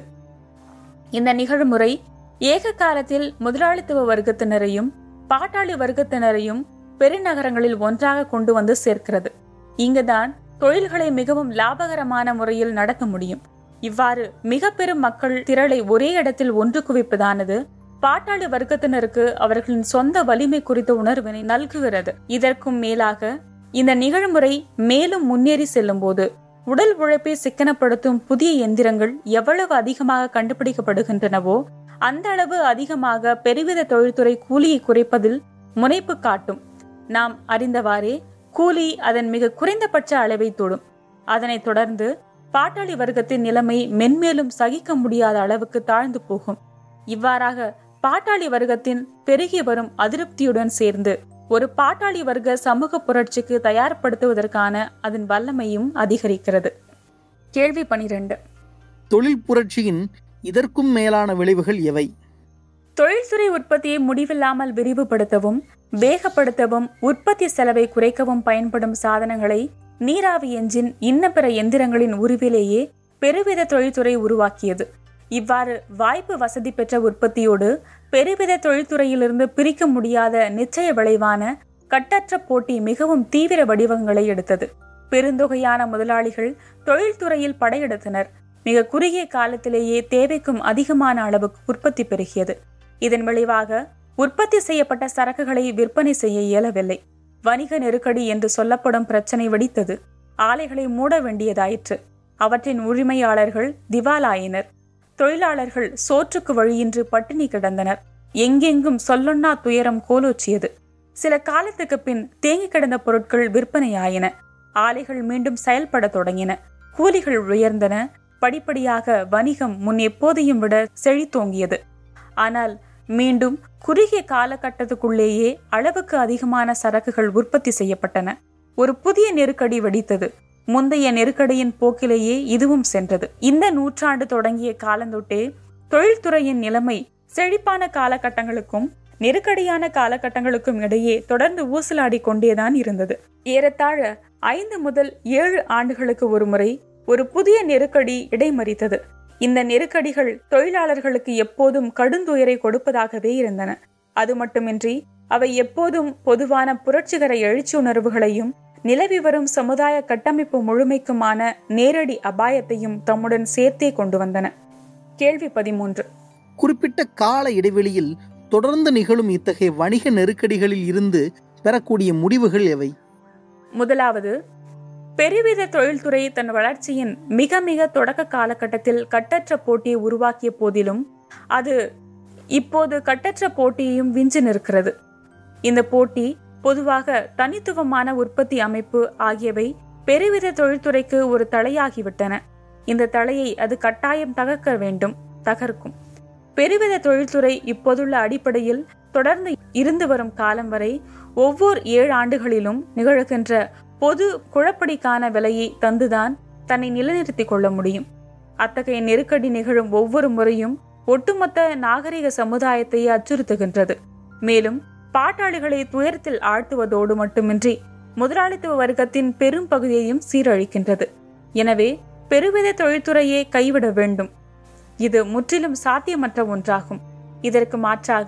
இந்த நிகழ்முறை ஏக காலத்தில் முதலாளித்துவ வர்க்கத்தினரையும் பாட்டாளி வர்க்கத்தினரையும் பெருநகரங்களில் ஒன்றாக கொண்டு வந்து சேர்க்கிறது. இங்குதான் தொழில்களை மிகவும் லாபகரமான முறையில் நடத்த முடியும். இவ்வாறு மிக பெரும் மக்கள் திரளை ஒரே இடத்தில் ஒன்று குவிப்பதானது பாட்டாளி வர்க்கத்தினருக்கு அவர்களின் சொந்த வலிமை குறித்த உணர்வினை நல்குகிறது. இதற்கும் மேலாக இந்த நிகழ்முறை மேலும் முன்னேறி செல்லும் போது உடல் உழைப்பை சிக்கனப்படுத்தும் புதிய எந்திரங்கள் எவ்வளவு அதிகமாக கண்டுபிடிக்கப்படுகின்றனவோ அந்த அளவு அதிகமாக பெருவித தொழில்துறை கூலியை குறைப்பதில் முனைப்பு காட்டும். நாம் அறிந்தவாறே கூலி அதன் மிக குறைந்தபட்ச அளவை தொடும். அதனைத் தொடர்ந்து பாட்டாளி வர்க்கத்தின் நிலைமை மென்மேலும் சகிக்க முடியாத அளவுக்கு தாழ்ந்து போகும். இவ்வாறாக பாட்டாளி வர்க்கத்தின் பெருகி வரும் அதிருப்தியுடன் சேர்ந்து ஒரு பாட்டாளி வர்க்க சமூக புரட்சிக்கு தயார்படுத்துவதற்கான அதன் வல்லமையும் அதிகரிக்கிறது. கேள்வி பனிரெண்டு.
தொழில் புரட்சியின் இதற்கும் மேலான விளைவுகள் எவை?
தொழில்துறை உற்பத்தியை முடிவில்லாமல் விரிவுபடுத்தவும் வேகப்படுத்தவும் உற்பத்தி செலவை குறைக்கவும் பயன்படும் சாதனங்களை நீராவி என்ஜின் இன்ன பிற எந்திரங்களின் உருவிலேயே பெருவித தொழில்துறை உருவாக்கியது. இவ்வாறு வாய்ப்பு வசதி பெற்ற உற்பத்தியோடு பெருவித தொழில்துறையிலிருந்து பிரிக்க முடியாத நிச்சய விளைவான கட்டற்ற போட்டி மிகவும் தீவிர வடிவங்களை எடுத்தது. பெருந்தொகையான முதலாளிகள் தொழில்துறையில் படையெடுத்தனர். மிக குறுகிய காலத்திலேயே தேவைக்கும் அதிகமான அளவுக்கு உற்பத்தி பெருகியது. இதன் விளைவாக உற்பத்தி செய்யப்பட்ட சரக்குகளை விற்பனை செய்ய இயலவில்லை. வணிக நெருக்கடி என்று சொல்லப்படும் பிரச்சனை வெடித்தது. ஆலைகளை மூட வேண்டியதாயிற்று. அவற்றின் உரிமையாளர்கள் திவாலாயினர். தொழிலாளர்கள் சோற்றுக்கு வழியின்றி பட்டினி கிடந்தனர். எங்கெங்கும் சொல்லொன்னா துயரம் கோலோச்சியது. சில காலத்துக்கு பின் தேங்கி கிடந்த பொருட்கள் விற்பனையாயின. ஆலைகள் மீண்டும் செயல்பட தொடங்கின. கூலிகள் உயர்ந்தன. படிப்படியாக வணிகம் முன் எப்போதையும் விட செழித்தோங்கியது. ஆனால் மீண்டும் குறுகிய காலகட்டத்துக்குள்ளேயே அளவுக்கு அதிகமான சரக்குகள் உற்பத்தி செய்யப்பட்டன. ஒரு புதிய நெருக்கடி வெடித்தது. முந்தைய நெருக்கடியின் போக்கிலேயே இதுவும் சென்றது. இந்த நூற்றாண்டு தொடங்கிய காலந்தொட்டே தொழில்துறையின் நிலைமை செழிப்பான காலகட்டங்களுக்கும் நெருக்கடியான காலகட்டங்களுக்கும் இடையே தொடர்ந்து ஊசலாடி கொண்டேதான் இருந்தது. ஏறத்தாழ ஐந்து முதல் ஏழு ஆண்டுகளுக்கு ஒரு முறை ஒரு புதிய நெருக்கடி இடைமறித்தது. இந்த நெருக்கடிகள் தொழிலாளர்களுக்கு எப்போதும் கடுந்துயரை கொடுப்பதாகவே இருந்தன. அது மட்டுமின்றி அவை எப்போதும் பொதுவான புரட்சிகர எழுச்சி உணர்வுகளையும் நிலவி வரும் சமுதாய கட்டமைப்பு முழுமைக்குமான நேரடி அபாயத்தையும் தம்முடன் சேர்த்தே கொண்டு வந்தன. கேள்வி பதிமூன்று.
குறிப்பிட்ட கால இடைவெளியில் தொடர்ந்து நிகழும் இத்தகைய வணிக நெருக்கடிகளில் இருந்து பெறக்கூடிய முடிவுகள் எவை?
முதலாவது, பெருவித தொழில்துறை தன் வளர்ச்சியின் மிக மிக தொடக்க காலகட்டத்தில் கட்டற்ற போட்டியை உருவாக்கிய போதிலும் அது இப்போது கட்டற்ற போட்டியையும் விஞ்சு நிற்கிறது. இந்த போட்டி பொதுவாக தனித்துவமான உற்பத்தி அமைப்பு ஆகியவை பெருவித தொழில்துறைக்கு ஒரு தளையாகிவிட்டன. இந்த தளையை அது கட்டாயம் தகர்க்க வேண்டும், தகர்க்கும். பெருவித தொழில்துறை இப்போதுள்ள அடிப்படையில் தொடர்ந்து இருந்து வரும் காலம் வரை ஒவ்வொரு ஏழு ஆண்டுகளிலும் நிகழ்கின்ற பொது குழப்படிக்கான விலையை தந்துதான் தன்னை நிலைநிறுத்திக் கொள்ள முடியும். அத்தகைய நெருக்கடி நிகழும் ஒவ்வொரு முறையும் ஒட்டுமொத்த நாகரிக சமுதாயத்தை அச்சுறுத்துகின்றது. மேலும் பாட்டாளிகளை துயரத்தில் ஆழ்த்துவதோடு மட்டுமின்றி முதலாளித்துவ வர்க்கத்தின் பெரும் பகுதியையும் சீரழிக்கின்றது. எனவே பெருவித தொழில்துறையை கைவிட வேண்டும். இது முற்றிலும் சாத்தியமற்ற ஒன்றாகும். இதற்கு மாற்றாக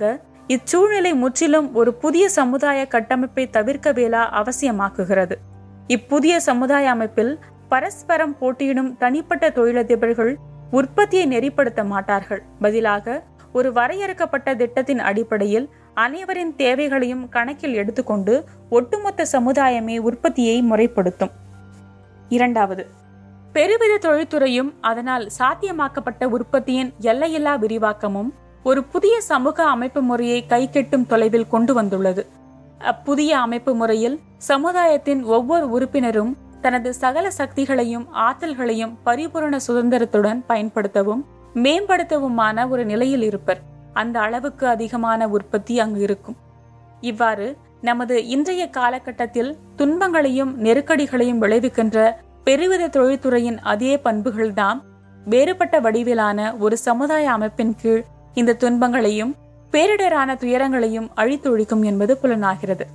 இச்சூழ்நிலை முற்றிலும் ஒரு புதிய சமுதாய கட்டமைப்பை தவிர்க்கவேலா அவசியமாக்குகிறது. இப்புதிய சமுதாய அமைப்பில் பரஸ்பரம் போட்டியிடும் தனிப்பட்ட தொழிலதிபர்கள் உற்பத்தியை நெறிப்படுத்த மாட்டார்கள். பதிலாக ஒரு வரையறுக்கப்பட்ட திட்டத்தின் அடிப்படையில் அனைவரின் தேவைகளையும் கணக்கில் எடுத்துக்கொண்டு ஒட்டுமொத்த சமுதாயமே உற்பத்தியை முறைப்படுத்தும். இரண்டாவது, பெருவித தொழில்துறையும் அதனால் சாத்தியமாக்கப்பட்ட உற்பத்தியின் எல்லையில்லா விரிவாக்கமும் ஒரு புதிய சமூக அமைப்பு முறையை கைக்கெட்டும் தொலைவில் கொண்டு வந்துள்ளது. அப்புதிய அமைப்பு முறையில் சமுதாயத்தின் ஒவ்வொரு உறுப்பினரும் தனது சகல சக்திகளையும் ஆற்றல்களையும் பரிபூரண சுதந்திரத்துடன் பயன்படுத்தவும் மேம்படுத்தவுமான ஒரு நிலையில் இருப்பர். அந்த அளவுக்கு அதிகமான உற்பத்தி அங்கு இருக்கும். இவ்வாறு நமது இன்றைய காலகட்டத்தில் துன்பங்களையும் நெருக்கடிகளையும் விளைவிக்கின்ற பெருவித தொழில்துறையின் அதே பண்புகள்தான் வேறுபட்ட வடிவிலான ஒரு சமுதாய அமைப்பின் கீழ் இந்த துன்பங்களையும் பேரிடரான துயரங்களையும் அழித்தொழிக்கும் என்பது புலனாகிறது.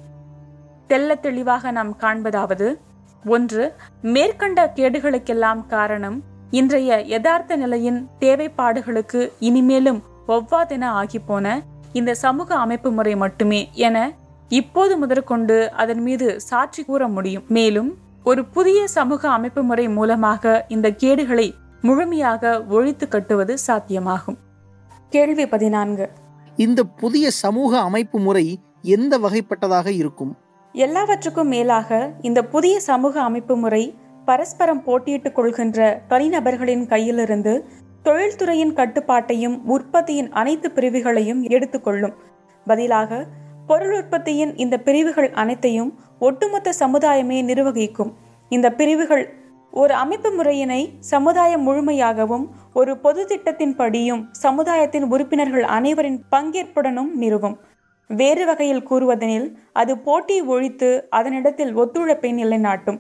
தெல்ல தெளிவாக நாம் காண்பதாவது, ஒன்று, மேற்கண்ட கேடுகளுக்கெல்லாம் காரணம் இன்றைய யதார்த்த நிலையின் தேவைப்பாடுகளுக்கு இனிமேலும் ஒவ்வாதென ஆகிப்போன இந்த சமூக அமைப்பு முறை மட்டுமே என இப்போது முதற்கொண்டு அதன் மீது சாட்சி கூற முடியும். மேலும் ஒரு புதிய சமூக அமைப்பு முறை மூலமாக இந்த கேடுகளை முழுமையாக ஒழித்து கட்டுவது சாத்தியமாகும். கேள்வி பதினான்கு.
இந்த புதிய சமூக அமைப்பு முறை எந்த வகைப்பட்டதாக இருக்கும்?
எல்லாவற்றுக்கும் மேலாக இந்த புதிய சமூக அமைப்பு முறை பரஸ்பரம் போட்டியிட்டுக் கொள்கின்ற தனிநபர்களின் கையிலிருந்து தொழில்துறையின் கட்டுப்பாட்டையும் உற்பத்தியின் அனைத்து பிரிவுகளையும் எடுத்துக்கொள்ளும். பதிலாக பொருள் உற்பத்தியின் இந்த பிரிவுகள் அனைத்தையும் ஒட்டுமொத்த சமுதாயமே நிர்வகிக்கும். இந்த பிரிவுகள் ஒரு அமைப்பு முறையினை சமுதாயம் முழுமையாகவும் ஒரு பொது திட்டத்தின் படியும் சமுதாயத்தின் உறுப்பினர்கள் அனைவரின் பங்கேற்புடனும் நிறுவும். வேறு வகையில் கூறுவதெனில் அது போட்டியை ஒழித்து அதனிடத்தில் ஒத்துழைப்பை நிலைநாட்டும்.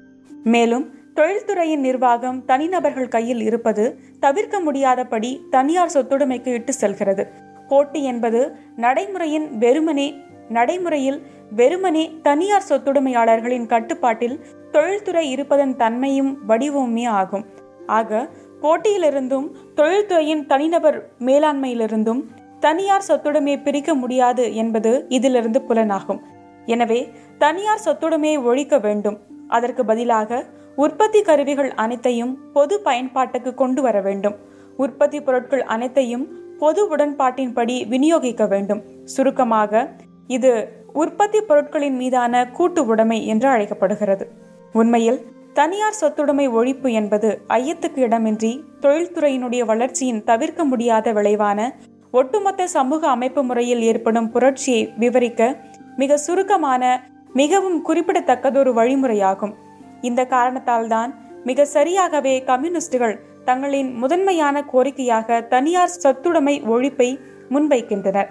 மேலும் தொழில்துறையின் நிர்வாகம் தனிநபர்கள் கையில் இருப்பது தவிர்க்க முடியாதபடி தனியார் சொத்துடைமைக்கு இட்டு செல்கிறது. போட்டி என்பது நடைமுறையின் வெறுமனே நடைமுறையில் வெறுமனே தனியார் சொத்துடைமையாளர்களின் கட்டுப்பாட்டில் தொழில்துறை இருப்பதன் தன்மையும் வடிவமுமே ஆகும். ஆக போட்டியிலிருந்தும் தொழில்துறையின் தனிநபர் மேலாண்மையிலிருந்தும் தனியார் சொத்துடைமையை பிரிக்க முடியாது என்பது இதிலிருந்து புலனாகும். எனவே தனியார் சொத்துடைமையை ஒழிக்க வேண்டும். அதற்கு பதிலாக உற்பத்தி கருவிகள் அனைத்தையும் பொது பயன்பாட்டுக்கு கொண்டு வர வேண்டும். உற்பத்தி பொருட்கள் அனைத்தையும் பொது உடன்பாட்டின்படி விநியோகிக்க வேண்டும். சுருக்கமாக இது உற்பத்தி பொருட்களின் மீதான கூட்டு உடைமை என்று அழைக்கப்படுகிறது. உண்மையில் தனியார் சொத்துடைமை ஒழிப்பு என்பது ஐயத்துக்கு இடமின்றி தொழில்துறையினுடைய வளர்ச்சியின் தவிர்க்க முடியாத விளைவான ஒட்டுமொத்த சமூக அமைப்பு முறையில் ஏற்படும் புரட்சியை விவரிக்க மிக சுருக்கமான மிகவும் குறிப்பிடத்தக்கதொரு வழிமுறையாகும். இந்த காரணத்தால் தான் மிக சரியாகவே கம்யூனிஸ்டுகள் தங்களின் முதன்மையான கோரிக்கையாக தனியார் சொத்துடைமை ஒழிப்பை முன்வைக்கின்றனர்.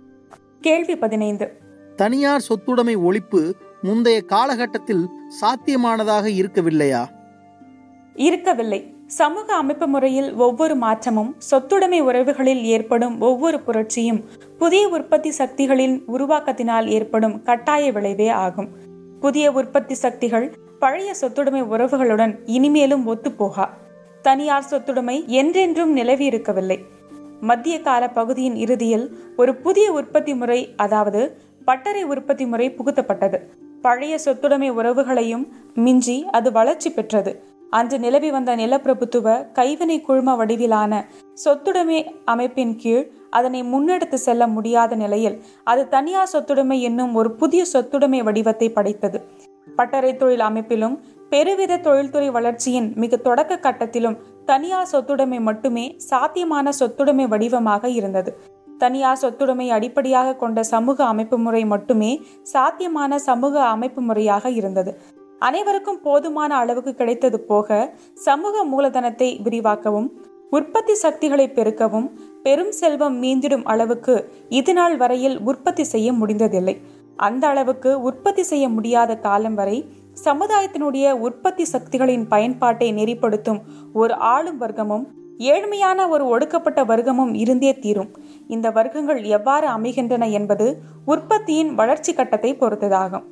கேள்வி பதினைந்து.
தனியார் சொத்துடைமை ஒழிப்பு முந்தைய காலகட்டத்தில் சாத்தியமானதாக இருக்கவில்லையா?
இருக்கவில்லை. சமூக அமைப்பு முறையில் ஒவ்வொரு மாற்றமும் சொத்துடைமை உறவுகளில் ஏற்படும் ஒவ்வொரு புரட்சியும் புதிய உற்பத்தி சக்திகளின் உருவாக்கத்தினால் ஏற்படும் கட்டாய விளைவே ஆகும். புதிய உற்பத்தி சக்திகள் பழைய சொத்துடைமை உறவுகளுடன் இனிமேலும் ஒத்துப்போகா. தனியார் சொத்துடைமை என்றென்றும் நிலவி இருக்கவில்லை. மத்திய கால பகுதியின் இறுதியில் ஒரு புதிய உற்பத்தி முறை, அதாவது பட்டறை உற்பத்தி முறை புகுத்தப்பட்டது. பழைய சொத்துடைமை உறவுகளையும் மிஞ்சி அது வளர்ச்சி பெற்றது. அன்று நிலவி வந்த நிலப்பிரபுத்துவ கைவினை குழும வடிவிலான சொத்துடைமை அமைப்பின் கீழ் அதனை முன்னெடுத்து செல்ல முடியாத நிலையில் அது தனியார் சொத்துடைமை என்னும் ஒரு புதிய சொத்துடைமை வடிவத்தை படைத்தது. பட்டறை தொழில் அமைப்பிலும் பெருவித தொழில்துறை வளர்ச்சியின் மிக தொடக்க கட்டத்திலும் தனியார் சொத்துடைமை மட்டுமே சாத்தியமான சொத்துடைமை வடிவமாக இருந்தது. தனியார் சொத்துடைமை அடிப்படையாக கொண்ட சமூக அமைப்பு முறை மட்டுமே சாத்தியமான சமூக அமைப்பு முறையாக இருந்தது. அனைவருக்கும் போதுமான அளவுக்கு கிடைத்தது போக சமூக மூலதனத்தை விரிவாக்கவும் உற்பத்தி சக்திகளை பெருக்கவும் பெரும் செல்வம் மீந்திடும் அளவுக்கு இதுநாள் வரையில் உற்பத்தி செய்ய முடிந்ததில்லை. அந்த அளவுக்கு உற்பத்தி செய்ய முடியாத காலம் வரை சமுதாயத்தினுடைய உற்பத்தி சக்திகளின் பயன்பாட்டை நெறிப்படுத்தும் ஒரு ஆளும் வர்க்கமும் ஏழ்மையான ஒரு ஒடுக்கப்பட்ட வர்க்கமும் இருந்தே தீரும். இந்த வர்க்கங்கள் எவ்வாறு அமைகின்றன என்பது உற்பத்தியின் வளர்ச்சி கட்டத்தை பொறுத்ததாகும்.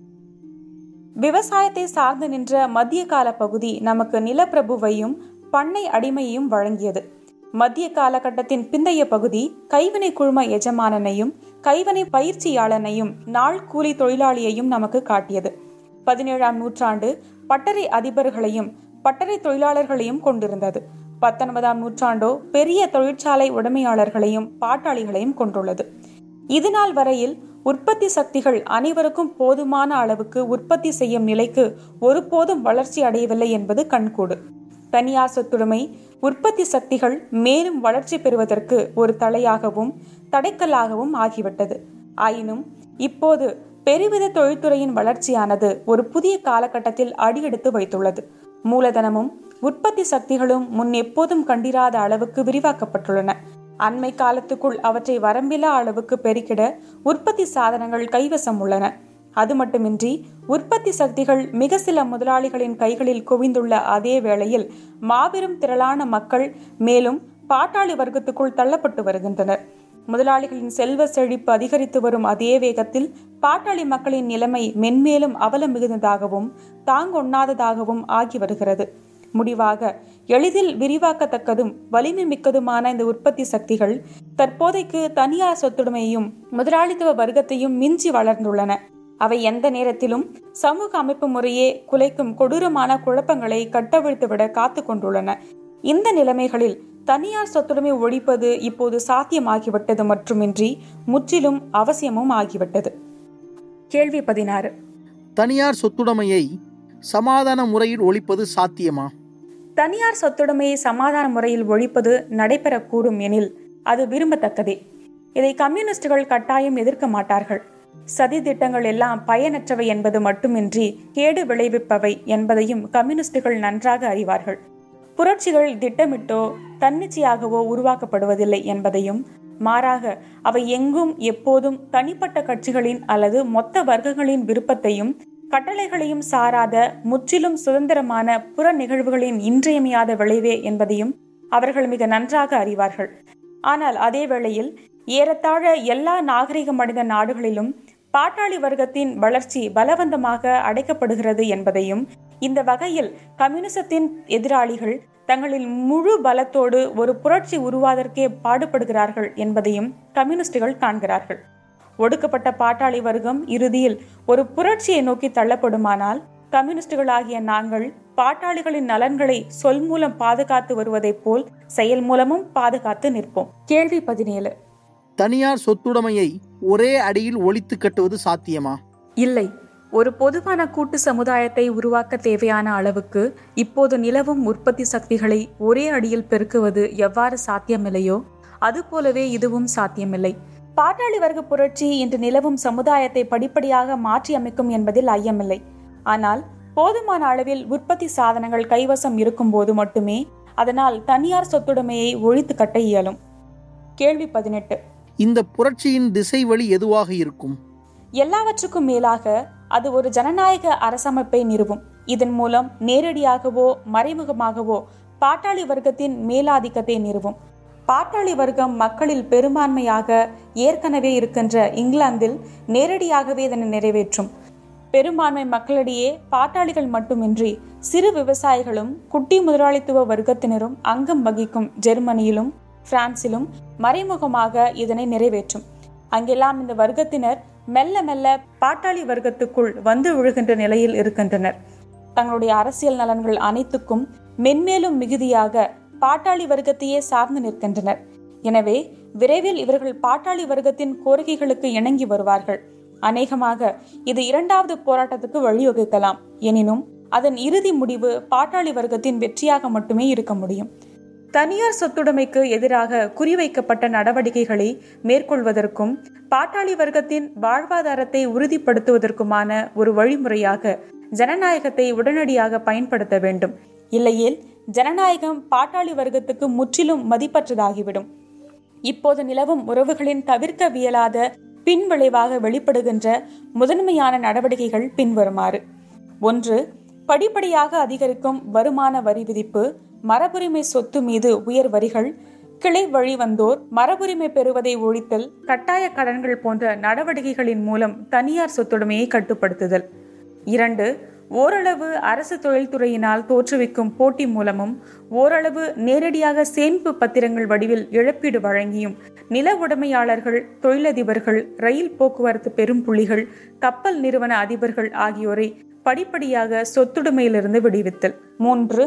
விவசாயத்தை சார்ந்து நின்ற மத்திய கால பகுதி நமக்கு நிலப்பிரபுவையும் பண்ணை அடிமையையும் வழங்கியது. மத்திய காலகட்டத்தின் பிந்தைய பகுதி கைவினை குழும எஜமானனையும் கைவினை பயிற்சியாளனையும் நாள் கூலி தொழிலாளியையும் நமக்கு காட்டியது. பதினேழாம் நூற்றாண்டு பட்டறை அதிபர்களையும் பட்டறை தொழிலாளர்களையும் கொண்டிருந்தது. பத்தொன்பதாம் நூற்றாண்டோ பெரிய தொழிற்சாலை உடைமையாளர்களையும் பாட்டாளிகளையும் கொண்டுள்ளது. இதுநாள் வரையில் உற்பத்தி சக்திகள் அனைவருக்கும் போதுமான அளவுக்கு உற்பத்தி செய்யும் நிலைக்கு ஒருபோதும் வளர்ச்சி அடையவில்லை என்பது கண்கூடு. தனியார் சொத்துடைமை உற்பத்தி சக்திகள் மேலும் வளர்ச்சி பெறுவதற்கு ஒரு தலையாகவும் தடைக்கல்லாகவும் ஆகிவிட்டது. ஆயினும் இப்போது பெருவித தொழில்துறையின் வளர்ச்சியானது ஒரு புதிய காலகட்டத்தில் அடியெடுத்து வைத்துள்ளது. மூலதனமும் உற்பத்தி சக்திகளும் முன் எப்போதும் கண்டிராத அளவுக்கு விரிவாக்கப்பட்டுள்ளன. அண்மை காலத்துக்குள் அவற்றை வரம்பில்லா அளவுக்கு பெருக்கிட உற்பத்தி சாதனங்கள் கைவசம் உள்ளன. அது மட்டுமின்றி உற்பத்தி சக்திகள் மிக சில முதலாளிகளின் கைகளில் குவிந்துள்ள அதே வேளையில் மாபெரும் திரளான மக்கள் மேலும் பாட்டாளி வர்க்கத்துக்குள் தள்ளப்பட்டு வருகின்றனர். முதலாளிகளின் செல்வ செழிப்பு அதிகரித்து வரும் அதே வேகத்தில் பாட்டாளி மக்களின் நிலைமை மென்மேலும் அவல மிகுந்ததாகவும் தாங்கொண்ணாததாகவும் ஆகி வருகிறது. முடிவாக எளிதில் விரிவாக்கத்தக்கதும் வலிமை மிக்கதுமான இந்த உற்பத்தி சக்திகள் தற்போதைக்கு தனியார் சொத்துடைமையையும் முதலாளித்துவ வர்க்கத்தையும் மிஞ்சி வளர்ந்துள்ளன. அவை எந்த நேரத்திலும் சமூக அமைப்பு முறையே குலைக்கும் கொடூரமான குழப்பங்களை கட்டவிழ்த்துவிட காத்து கொண்டுள்ளன. இந்த நிலைமைகளில் தனியார் சொத்துடைமை ஒழிப்பது இப்போது சாத்தியமாகிவிட்டது மட்டுமின்றி முற்றிலும் அவசியமும் ஆகிவிட்டது. கேள்வி பதினாறு.
தனியார் சொத்துடைமையை சமாதான முறையில் ஒழிப்பது சாத்தியமா?
தனியார் சொத்துடைமையை சமாதான முறையில் ஒழிப்பது நடைபெறக்கூடும் எனில் அது விரும்பத்தக்கதே. இதை கம்யூனிஸ்டுகள் கட்டாயம் எதிர்க்க மாட்டார்கள். சதி திட்டங்கள் எல்லாம் பயனற்றவை என்பது மட்டுமின்றி கேடு விளைவிப்பவை என்பதையும் கம்யூனிஸ்டுகள் நன்றாக அறிவார்கள். புரட்சிகள் திட்டமிட்டோ தன்னிச்சையாகவோ உருவாக்கப்படுவதில்லை என்பதையும், மாறாக அவை எங்கும் எப்போதும் தனிப்பட்ட கட்சிகளின் அல்லது மொத்த வர்க்கங்களின் விருப்பத்தையும் கட்டளைகளையும் சாராத முற்றிலும் சுதந்திரமான புற நிகழ்வுகளின் இன்றியமையாத விளைவே என்பதையும் அவர்கள் மிக நன்றாக அறிவார்கள். ஆனால் அதே வேளையில் ஏறத்தாழ எல்லா நாகரிக மனித நாடுகளிலும் பாட்டாளி வர்க்கத்தின் வளர்ச்சி பலவந்தமாக அடைக்கப்படுகிறது என்பதையும், இந்த வகையில் கம்யூனிசத்தின் எதிராளிகள் தங்களின் முழு பலத்தோடு ஒரு புரட்சி உருவாதற்கே பாடுபடுகிறார்கள் என்பதையும் கம்யூனிஸ்டுகள் காண்கிறார்கள். ஒடுக்கப்பட்ட பாட்டாளி வர்க்கம் இறுதியில் ஒரு புரட்சியை நோக்கி தள்ளப்படுமானால் கம்யூனிஸ்டுகளாகிய நாங்கள் பாட்டாளிகளின் நலன்களை சொல் மூலம் பாதுகாத்து வருவதைப் போல் செயல் மூலமும் பாதுகாத்து நிற்போம். கேள்வி பதினேழு.
தனியார் சொத்துடைமையை ஒரே அடியில் ஒழித்து கட்டுவது சாத்தியமா?
இல்லை. ஒரு பொதுவான கூட்டு சமுதாயத்தை உருவாக்க தேவையான அளவுக்கு இப்போது நிலவும் உற்பத்தி சக்திகளை ஒரே அடியில் பெருக்குவது எவ்வாறு சாத்தியமில்லையோ அதுபோலவே இதுவும் சாத்தியமில்லை. பாட்டாளி வர்க்க புரட்சி இன்று நிலவும் சமுதாயத்தை படிப்படியாக மாற்றி அமைக்கும் என்பதில் ஐயமில்லை. ஆனால் போதுமான அளவில் உற்பத்தி சாதனங்கள் கைவசம் இருக்கும் போது மட்டுமே அதனால் தனியார் சொத்துடைமையை ஒழித்து கட்ட இயலும். கேள்வி பதினெட்டு.
இந்த புரட்சியின் திசை வழி எதுவாக இருக்கும்?
எல்லாவற்றுக்கும் மேலாக அது ஒரு ஜனநாயக அரசமைப்பை நிறுவும். இதன் மூலம் நேரடியாகவோ மறைமுகமாகவோ பாட்டாளி வர்க்கத்தின் மேலாதிக்கத்தை நிறுவும். பாட்டாளி வர்க்கம் மக்களில் பெரும்பான்மையாக ஏற்கனவே இருக்கின்ற இங்கிலாந்தில் நேரடியாகவே இதனை நிறைவேற்றும். பெரும்பான்மை மக்களிடையே பாட்டாளிகள் மட்டுமின்றி சிறு விவசாயிகளும் குட்டி முதலாளித்துவ வர்க்கத்தினரும் அங்கம் வகிக்கும் ஜெர்மனியிலும் பிரான்சிலும் மறைமுகமாக இதனை நிறைவேற்றும். அங்கெல்லாம் இந்த வர்க்கத்தினர் மெல்ல மெல்ல பாட்டாளி வர்க்கத்துக்குள் வந்து விழுகின்ற நிலையில் இருக்கின்றனர். தங்களுடைய அரசியல் நலன்கள் அனைத்துக்கும் மென்மேலும் மிகுதியாக பாட்டாளி வர்க்கத்தையே சார்ந்து நிற்கின்றனர். எனவே விரைவில் இவர்கள் பாட்டாளி வர்க்கத்தின் கோரிக்கைகளுக்கு இணங்கி வருவார்கள். அநேகமாக இது இரண்டாவது போராட்டத்துக்கு வழிவகுக்கலாம். எனினும் அதன் இறுதி முடிவு பாட்டாளி வர்க்கத்தின் வெற்றியாக மட்டுமே இருக்க முடியும். தனியார் சொத்துடைமைக்கு எதிராக குறிவைக்கப்பட்ட நடவடிக்கைகளை மேற்கொள்வதற்கும் பாட்டாளி வர்க்கத்தின் வாழ்வாதாரத்தை உறுதிப்படுத்துவதற்குமான ஒரு வழிமுறையாக ஜனநாயகத்தை உடனடியாக பயன்படுத்த வேண்டும். இல்லையேல் ஜனநாயகம் பாட்டாளி வர்க்கத்துக்கு முற்றிலும் மதிப்பற்றதாகிவிடும். இப்போது நிலவும் உறவுகளின் தவிர்க்கவியலாத பின்விளைவாக வெளிப்படுகின்ற முதன்மையான நடவடிக்கைகள் பின்வருமாறு. ஒன்று, படிப்படியாக அதிகரிக்கும் வருமான வரி விதிப்பு, மரபுரிமை சொத்து மீது உயர் வரிகள், கிளை வழி வந்தோர் மரபுரிமை பெறுவதை ஒழித்தல், கட்டாய கடன்கள் போன்ற நடவடிக்கைகளின் மூலம் தனியார் சொத்துடைமையை கட்டுப்படுத்துதல். இரண்டு, ஓரளவு அரசு தொழில்துறையினால் தோற்றுவிக்கும் போட்டி மூலமும் ஓரளவு நேரடியாக சேமிப்பு பத்திரங்கள் வடிவில் இழப்பீடு வழங்கியும் நில உடைமையாளர்கள், தொழிலதிபர்கள், ரயில் போக்குவரத்து பெரும் புள்ளிகள், கப்பல் நிறுவன அதிபர்கள் ஆகியோரை படிப்படியாக சொத்துடைமையிலிருந்து விடுவித்தல். மூன்று,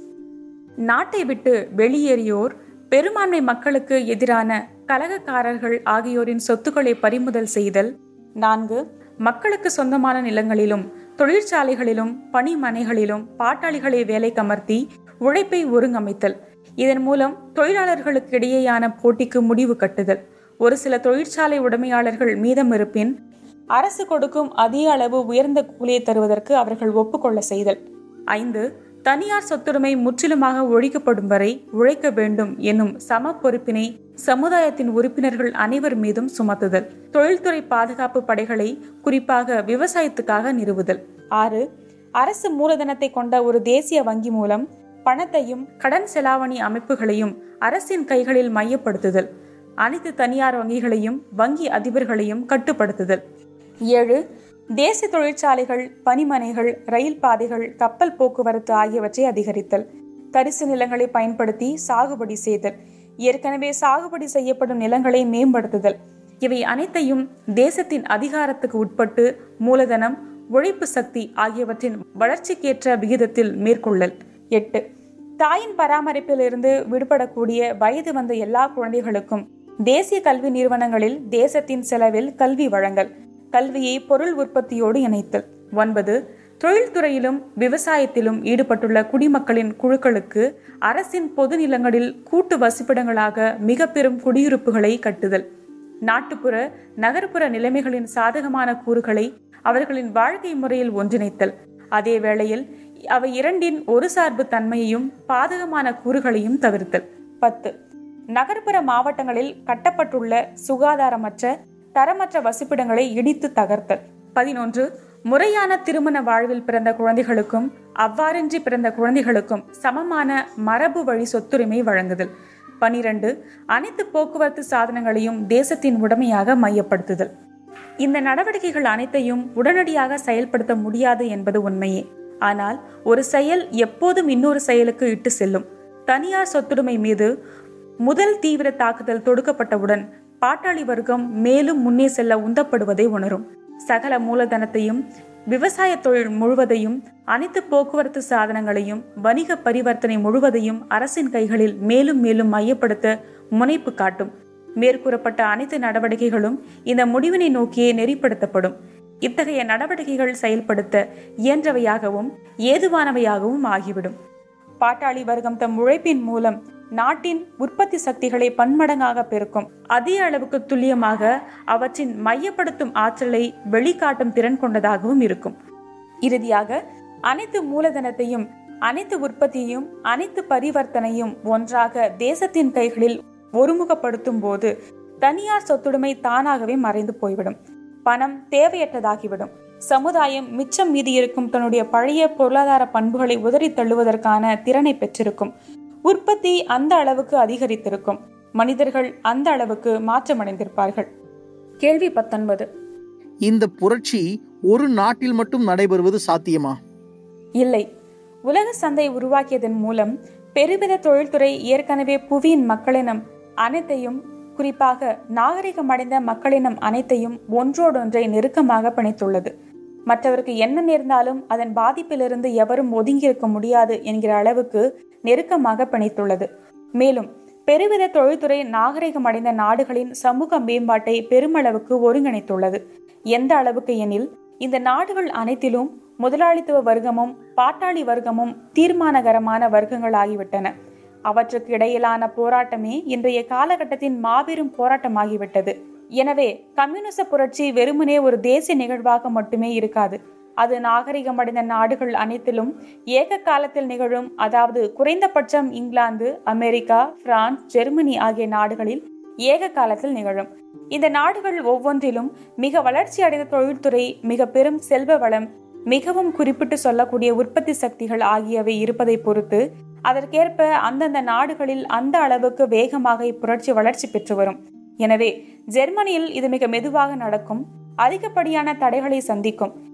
நாட்டை விட்டு வெளியேறியோர், பெரும்பான்மை மக்களுக்கு எதிரான கலகக்காரர்கள் ஆகியோரின் சொத்துக்களை பறிமுதல் செய்தல். நான்கு, மக்களுக்கு சொந்தமான நிலங்களிலும் தொழிற்சாலைகளிலும் பணிமனைகளிலும் பாட்டாளிகளை வேலை கமர்த்தி உழைப்பை ஒருங்கமைத்தல். இதன் மூலம் தொழிலாளர்களுக்கு இடையேயான போட்டிக்கு முடிவு கட்டுதல். ஒரு சில தொழிற்சாலை உடைமையாளர்கள் மீதம் இருப்பின் அரசு கொடுக்கும் அதிக அளவு உயர்ந்த கூலியை தருவதற்கு அவர்கள் ஒப்புக்கொள்ள செய்தல். ஐந்து, தனியார் சொத்துரிமை முற்றிலுமாக ஒழிக்கப்படும் வரை உழைக்க வேண்டும் என்னும் சம பொறுப்பினை சமுதாயத்தின் உறுப்பினர்கள் அனைவர் மீதும் சுமத்துதல். தொழில்துறை பாதுகாப்பு படைகளை குறிப்பாக விவசாயத்துக்காக நிறுவுதல். ஆறு, அரசு மூலதனத்தை கொண்ட ஒரு தேசிய வங்கி மூலம் பணத்தையும் கடன் செலாவணி அமைப்புகளையும் அரசின் கைகளில் மையப்படுத்துதல். அனைத்து தனியார் வங்கிகளையும் வங்கி அதிபர்களையும் கட்டுப்படுத்துதல். ஏழு, தேசிய தொழிற்சாலைகள், பணிமனைகள், ரயில் பாதைகள், கப்பல் போக்குவரத்து ஆகியவற்றை அதிகரித்தல். தரிசு நிலங்களை பயன்படுத்தி சாகுபடி செய்தல். ஏற்கனவே சாகுபடி செய்யப்படும் நிலங்களை மேம்படுத்துதல். இவை அனைத்தையும் தேசத்தின் அதிகாரத்துக்கு உட்பட்டு மூலதனம், உழைப்பு சக்தி ஆகியவற்றின் வளர்ச்சிக்கேற்ற விகிதத்தில் மேற்கொள்ளல். எட்டு, தாயின் பராமரிப்பிலிருந்து விடுபடக்கூடிய வயது வந்த எல்லா குழந்தைகளுக்கும் தேசிய கல்வி நிறுவனங்களில் தேசத்தின் செலவில் கல்வி வழங்கல். கல்வியை பொருள் உற்பத்தியோடு இணைத்தல். ஒன்பது, தொழில்துறையிலும் விவசாயத்திலும் ஈடுபட்டுள்ள குடிமக்களின் குழுக்களுக்கு அரசின் பொது நிலங்களில் கூட்டு வசிப்பிடங்களாக மிக பெரும் குடியிருப்புகளை கட்டுதல். நாட்டுப்புற நகர்ப்புற நிலைமைகளின் சாதகமான கூறுகளை அவர்களின் வாழ்க்கை முறையில் ஒன்றிணைத்தல். அதே வேளையில் அவை இரண்டின் ஒரு சார்பு தன்மையையும் பாதகமான கூறுகளையும் தவிர்த்தல். பத்து, நகர்ப்புற மாவட்டங்களில் கட்டப்பட்டுள்ள சுகாதாரமற்ற தரமற்ற வசிப்பிடங்களை இடித்து தகர்த்தல். பதினொன்று, முறையான திருமண வாழ்வில் பிறந்த குழந்தைகளுக்கும் அவ்வாறின்றி பிறந்த குழந்தைகளுக்கும் சமமான மரபு வழி சொத்துரிமை வழங்குதல். பனிரெண்டு, அனைத்து போக்குவரத்து சாதனங்களையும் தேசத்தின் உடைமையாக மையப்படுத்துதல். இந்த நடவடிக்கைகள் அனைத்தையும் உடனடியாக செயல்படுத்த முடியாது என்பது உண்மையே. ஆனால் ஒரு செயல் எப்போதும் இன்னொரு செயலுக்கு இட்டு செல்லும். தனியார் சொத்துரிமை மீது முதல் தீவிர தாக்குதல் தொடுக்கப்பட்டவுடன் பாட்டாளி வர்க்கம் மேலும் முன்னே செல்ல உந்தப்படுவதை உணரும். சகல மூலதனத்தையும், விவசாய தொழில் முழுவதையும், அனைத்து போக்குவரத்து சாதனங்களையும், வணிக பரிவர்த்தனை முழுவதையும் அரசின் கைகளில் மேலும் மேலும் மையப்படுத்த முனைப்பு காட்டும். மேற்கூறப்பட்ட அனைத்து நடவடிக்கைகளும் இந்த முடிவினை நோக்கியே நெறிப்படுத்தப்படும். இத்தகைய நடவடிக்கைகள் செயல்படுத்த இயன்றவையாகவும் ஏதுவானவையாகவும் ஆகிவிடும். பாட்டாளி வர்க்கம் தம் உழைப்பின் மூலம் நாட்டின் உற்பத்தி சக்திகளை பன்மடங்காக பெருக்கும். அதிக அளவுக்கு துல்லியமாக அவற்றின் மையப்படுத்தும் ஆற்றலை வெளிக்காட்டும் திறன் கொண்டதாகவும் இருக்கும். இறுதியாக அனைத்து மூலதனத்தையும், அனைத்து உற்பத்தியையும், அனைத்து பரிவர்த்தனையும் ஒன்றாக தேசத்தின் கைகளில் ஒருமுகப்படுத்தும் போது தனியார் சொத்துடைமை தானாகவே மறைந்து போய்விடும். பணம் தேவையற்றதாகிவிடும். சமுதாயம் மிச்சம் மீதி இருக்கும் தன்னுடைய பழைய பொருளாதார பண்புகளை உதறி தள்ளுவதற்கான திறனை பெற்றிருக்கும். உற்பத்தி அந்த அளவுக்கு அதிகரித்திருக்கும். மனிதர்கள் அந்த அளவுக்கு மாற்றமடைந்திருப்பார்கள். கேள்வி பத்தொன்பது,
இந்த புரட்சி ஒரு நாட்டில் மட்டும் நடைபெறுவது சாத்தியமா?
இல்லை. உலக சந்தை உருவாக்கியதன் மூலம் பெருவித தொழில்துறை ஏற்கனவே புவியின் மக்களினம் அனைத்தையும், குறிப்பாக நாகரிகமடைந்த மக்களினம் அனைத்தையும் ஒன்றோடொன்றை நெருக்கமாக பிணைத்துள்ளது. மற்றவருக்கு என்ன நேர்ந்தாலும் அதன் பாதிப்பிலிருந்து எவரும் ஒதுங்கியிருக்க முடியாது என்கிற அளவுக்கு நெருக்கமாக பிணைத்துள்ளது. மேலும் பெருவித தொழில்துறை நாகரிகமடைந்த நாடுகளின் சமூக மேம்பாட்டை பெருமளவுக்கு ஒருங்கிணைத்துள்ளது. எந்த அளவுக்கு எனில், இந்த நாடுகள் அனைத்திலும் முதலாளித்துவ வர்க்கமும் பாட்டாளி வர்க்கமும் தீர்மானகரமான வர்க்கங்கள் ஆகிவிட்டன. அவற்றுக்கு இடையிலான போராட்டமே இன்றைய காலகட்டத்தின் மாபெரும் போராட்டமாகிவிட்டது. எனவே கம்யூனிச புரட்சி வெறுமனே ஒரு தேசிய நிகழ்வாக மட்டுமே இருக்காது. அது நாகரிகமடைந்த நாடுகள் அனைத்திலும் ஏக காலத்தில் நிகழும். அதாவது குறைந்தபட்சம் இங்கிலாந்து, அமெரிக்கா, பிரான்ஸ், ஜெர்மனி ஆகிய நாடுகளில் ஏக காலத்தில் நிகழும். இந்த நாடுகள் ஒவ்வொன்றிலும் மிக வளர்ச்சி அடைந்த தொழில்துறை, மிக பெரும் செல்வ வளம், மிகவும் குறிப்பிட்டு சொல்லக்கூடிய உற்பத்தி சக்திகள் ஆகியவை இருப்பதை பொறுத்து அதற்கேற்ப அந்தந்த நாடுகளில் அந்த அளவுக்கு வேகமாக இப்புரட்சி வளர்ச்சி பெற்று வரும். எனவே ஜெர்மனியில் இது மிக மெதுவாக நடக்கும், அதிகப்படியான தடைகளை சந்திக்கும்.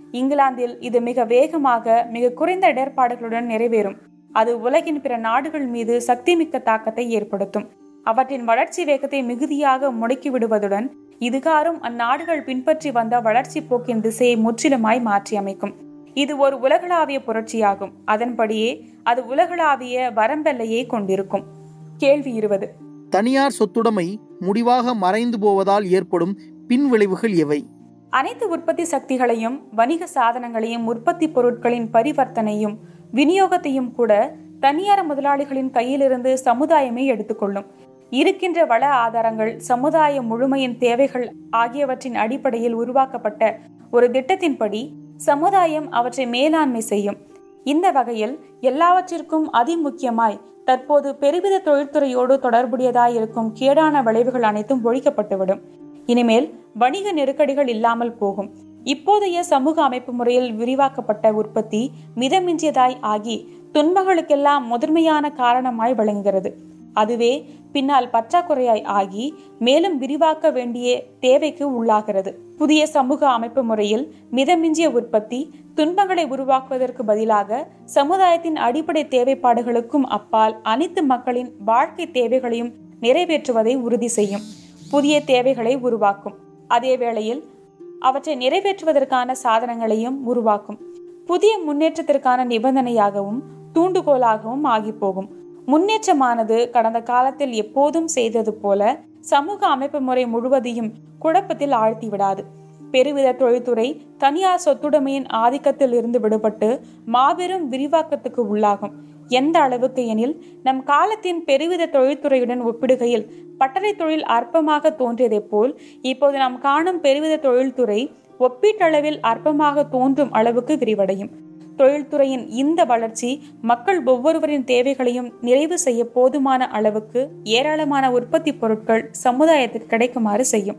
இங்கிலாந்தில் இது மிக வேகமாக மிக குறைந்த இடர்பாடுகளுடன் நிறைவேறும். அது உலகின் பிற நாடுகள் மீது சக்திமிக்க தாக்கத்தை ஏற்படுத்தும். அவற்றின் வளர்ச்சி வேகத்தை மிகுதியாக முடக்கிவிடுவதுடன் இதுகாரும் அந்நாடுகள் பின்பற்றி வந்த வளர்ச்சி போக்கின் திசையை முற்றிலுமாய் மாற்றி அமைக்கும். இது ஒரு உலகளாவிய புரட்சியாகும். அதன்படியே அது உலகளாவிய வரம்பெல்லையை கொண்டிருக்கும். கேள்வி இருபது.
தனியார் சொத்துடைமை முடிவாக மறைந்து போவதால் ஏற்படும் பின்விளைவுகள் எவை?
அனைத்து உற்பத்தி சக்திகளையும் வணிக சாதனங்களையும் உற்பத்தி பொருட்களின் பரிவர்த்தனையும் விநியோகத்தையும் கூட தனியார் முதலாளிகளின் கையிலிருந்து சமுதாயமே எடுத்துக்கொள்ளும். இருக்கின்ற வள ஆதாரங்கள், சமுதாய முழுமையின் தேவைகள் ஆகியவற்றின் அடிப்படையில் உருவாக்கப்பட்ட ஒரு திட்டத்தின்படி சமுதாயம் அவற்றை மேலாண்மை செய்யும். இந்த வகையில் எல்லாவற்றிற்கும் அதிமுக்கியமாய் தற்போது பெருவித தொழில்துறையோடு தொடர்புடையதாயிருக்கும் கேடான விளைவுகள் அனைத்தும் ஒழிக்கப்பட்டுவிடும். இனிமேல் வணிக நெருக்கடிகள் இல்லாமல் போகும். இப்போதைய சமூக அமைப்பு முறையில் விரிவாக்கப்பட்ட உற்பத்தி மிதமிஞ்சியதாய் ஆகி துன்பங்களுக்கெல்லாம் முதன்மையான காரணமாய் விளங்குகிறது. அதுவே பின்னால் பற்றாக்குறையாய் ஆகி மேலும் விரிவாக்க வேண்டிய தேவைக்கு உள்ளாகிறது. புதிய சமூக அமைப்பு முறையில் மிதமிஞ்சிய உற்பத்தி துன்பங்களை உருவாக்குவதற்கு பதிலாக சமுதாயத்தின் அடிப்படை தேவைப்பாடுகளுக்கும் அப்பால் அனைத்து மக்களின் வாழ்க்கை தேவைகளையும் நிறைவேற்றுவதை உறுதி செய்யும். புதிய தேவைகளை உருவாக்கும். அதே வேளையில் அவற்றை நிறைவேற்றுவதற்கான சாதனங்களையும் உருவாக்கும். புதிய முன்னேற்றத்திற்கான நிபந்தனையாகவும் தூண்டுகோலாகவும் ஆகி போகும். முன்னேற்றமானது கடந்த காலத்தில் எப்போதும் செய்தது போல சமூக அமைப்பு முறை முழுவதையும் குழப்பத்தில் ஆழ்த்திவிடாது. பெருவித தொழில்துறை தனியார் சொத்துடைமையின் ஆதிக்கத்தில் இருந்து விடுபட்டு மாபெரும் விரிவாக்கத்துக்கு உள்ளாகும். எந்த அளவுக்கு எனில், நம் காலத்தின் பெருவித தொழில்துறையுடன் ஒப்பிடுகையில் பட்டறை தொழில் அற்பமாக தோன்றியதை போல் இப்போது நாம் காணும் பெருவித தொழில்துறை ஒப்பீட்டளவில் அற்பமாக தோன்றும் அளவுக்கு விரிவடையும். தொழில்துறையின் இந்த வளர்ச்சி மக்கள் ஒவ்வொருவரின் தேவைகளையும் நிறைவு செய்ய போதுமான அளவுக்கு ஏராளமான உற்பத்தி பொருட்கள் சமுதாயத்துக்கு கிடைக்குமாறு செய்யும்.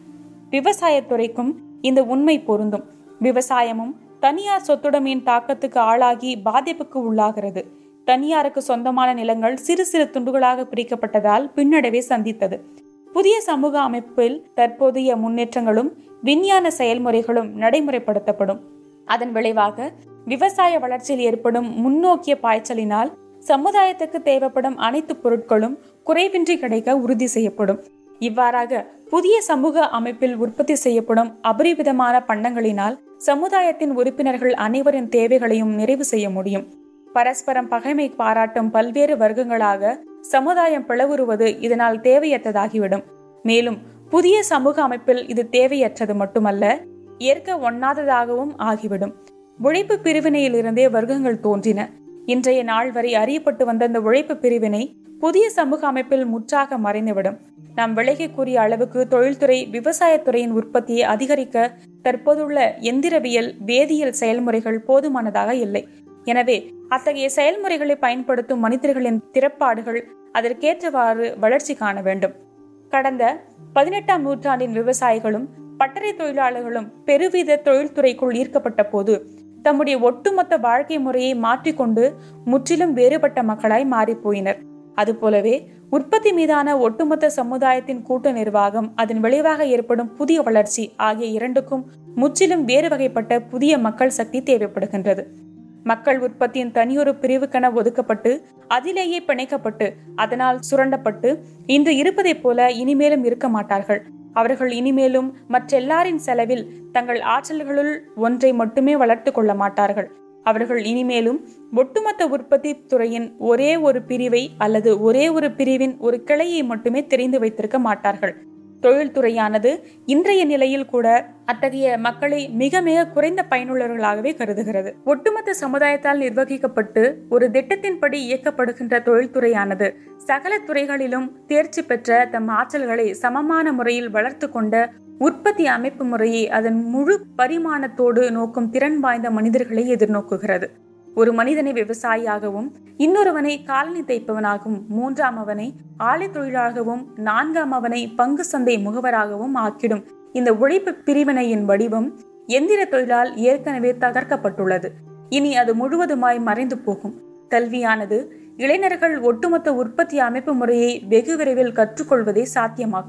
விவசாயத்துறைக்கும் இந்த உண்மை பொருந்தும். விவசாயமும் தனியார் சொத்துடைமையின் தாக்கத்துக்கு ஆளாகி பாதிப்புக்கு உள்ளாகிறது. தனியாருக்கு சொந்தமான நிலங்கள் சிறு சிறு துண்டுகளாக பிரிக்கப்பட்டதால் பின்னடைவை சந்தித்தது. புதிய சமூக அமைப்பில் தற்போதைய முன்னேற்றங்களும் விஞ்ஞான செயல்முறைகளும் நடைமுறைப்படுத்தப்படும். அதன் விளைவாக விவசாய வளர்ச்சியில் ஏற்படும் முன்னோக்கிய பாய்ச்சலினால் சமுதாயத்துக்கு தேவைப்படும் அனைத்து பொருட்களும் குறைவின்றி கிடைக்க உறுதி செய்யப்படும். இவ்வாறாக புதிய சமூக அமைப்பில் உற்பத்தி செய்யப்படும் அபரிவிதமான பண்டங்களினால் சமுதாயத்தின் உறுப்பினர்கள் அனைவரின் தேவைகளையும் நிறைவு செய்ய முடியும். பரஸ்பரம் பகைமை பாராட்டும் பல்வேறு வர்க்கங்களாக சமுதாயம் பிளவுறுவது இதனால் தேவையற்றதாகிவிடும். மேலும் புதிய சமூக அமைப்பில் இது தேவையற்றது மட்டுமல்ல, ஏற்க ஒண்ணாததாகவும் ஆகிவிடும். உழைப்பு பிரிவினையிலிருந்தே வர்க்கங்கள் தோன்றின. இன்றைய நாள் வரை அறியப்பட்டு வந்த இந்த உழைப்பு பிரிவினை புதிய சமூக அமைப்பில் முற்றாக மறைந்துவிடும். நாம் விலைக்கு கூறிய அளவுக்கு தொழில்துறை விவசாயத்துறையின் உற்பத்தியை அதிகரிக்க தற்போதுள்ள எந்திரவியல் வேதியியல் செயல்முறைகள் போதுமானதாக இல்லை. எனவே அத்தகைய செயல்முறைகளை பயன்படுத்தும் மனிதர்களின் திறப்பாடுகள் அதற்கேற்றவாறு வளர்ச்சி காண வேண்டும். கடந்த பதினெட்டாம் நூற்றாண்டின் விவசாயிகளும் பட்டறை தொழிலாளர்களும் பெருவித தொழில்துறைக்குள் ஈர்க்கப்பட்ட போது தம்முடைய ஒட்டுமொத்த வாழ்க்கை முறையை மாற்றிக்கொண்டு முற்றிலும் வேறுபட்ட மக்களாய் மாறிப்போயினர். அதுபோலவே உற்பத்தி மீதான ஒட்டுமொத்த சமுதாயத்தின் கூட்டு நிர்வாகம், அதன் விளைவாக ஏற்படும் புதிய வளர்ச்சி ஆகிய இரண்டுக்கும் முற்றிலும் வேறு வகைப்பட்ட புதிய மக்கள் சக்தி தேவைப்படுகின்றது. மக்கள் உற்பத்தியின் தனியொரு பிரிவுக்கென ஒதுக்கப்பட்டு அதிலேயே பிணைக்கப்பட்டு அதனால் சுரண்டப்பட்டு இன்று இருப்பதைப் போல இனிமேலும் இருக்க மாட்டார்கள். அவர்கள் இனிமேலும் மற்றெல்லாரின் செலவில் தங்கள் ஆற்றல்களுள் ஒன்றை மட்டுமே வளர்த்து கொள்ள மாட்டார்கள். அவர்கள் இனிமேலும் ஒட்டுமொத்த உற்பத்தி துறையின் ஒரே ஒரு பிரிவை அல்லது ஒரே ஒரு பிரிவின் ஒரு கிளையை மட்டுமே தெரிந்து வைத்திருக்க மாட்டார்கள். தொழில்துறையானது இன்றைய நிலையில் கூட அத்தகைய மக்களை மிக மிக குறைந்த பயனுள்ளவர்களாகவே கருதுகிறது. ஒட்டுமொத்த சமுதாயத்தால் நிர்வகிக்கப்பட்டு ஒரு திட்டத்தின்படி இயக்கப்படுகின்ற தொழில்துறையானது சகல துறைகளிலும் தேர்ச்சி பெற்ற தம் ஆற்றல்களை சமமான முறையில் வளர்த்து கொண்ட உற்பத்தி அமைப்பு முறையை அதன் முழு பரிமாணத்தோடு நோக்கும் திறன் வாய்ந்த மனிதர்களை எதிர்நோக்குகிறது. ஒரு மனிதனை விவசாயியாகவும், இன்னொருவனை காலனி தைப்பவனாகவும், மூன்றாம் அவனை ஆலை தொழிலாகவும், நான்காம் அவனை பங்கு சந்தை முகவராகவும் ஆக்கிடும் இந்த உழைப்பு பிரிவினையின் வடிவம் எந்திர தொழிலால் ஏற்கனவே தகர்க்கப்பட்டுள்ளது. இனி அது முழுவதுமாய் மறைந்து போகும். கல்வியானது இளைஞர்கள் ஒட்டுமொத்த உற்பத்தி அமைப்பு முறையை வெகு விரைவில் கற்றுக்கொள்வதை சாத்தியமாக்கும்.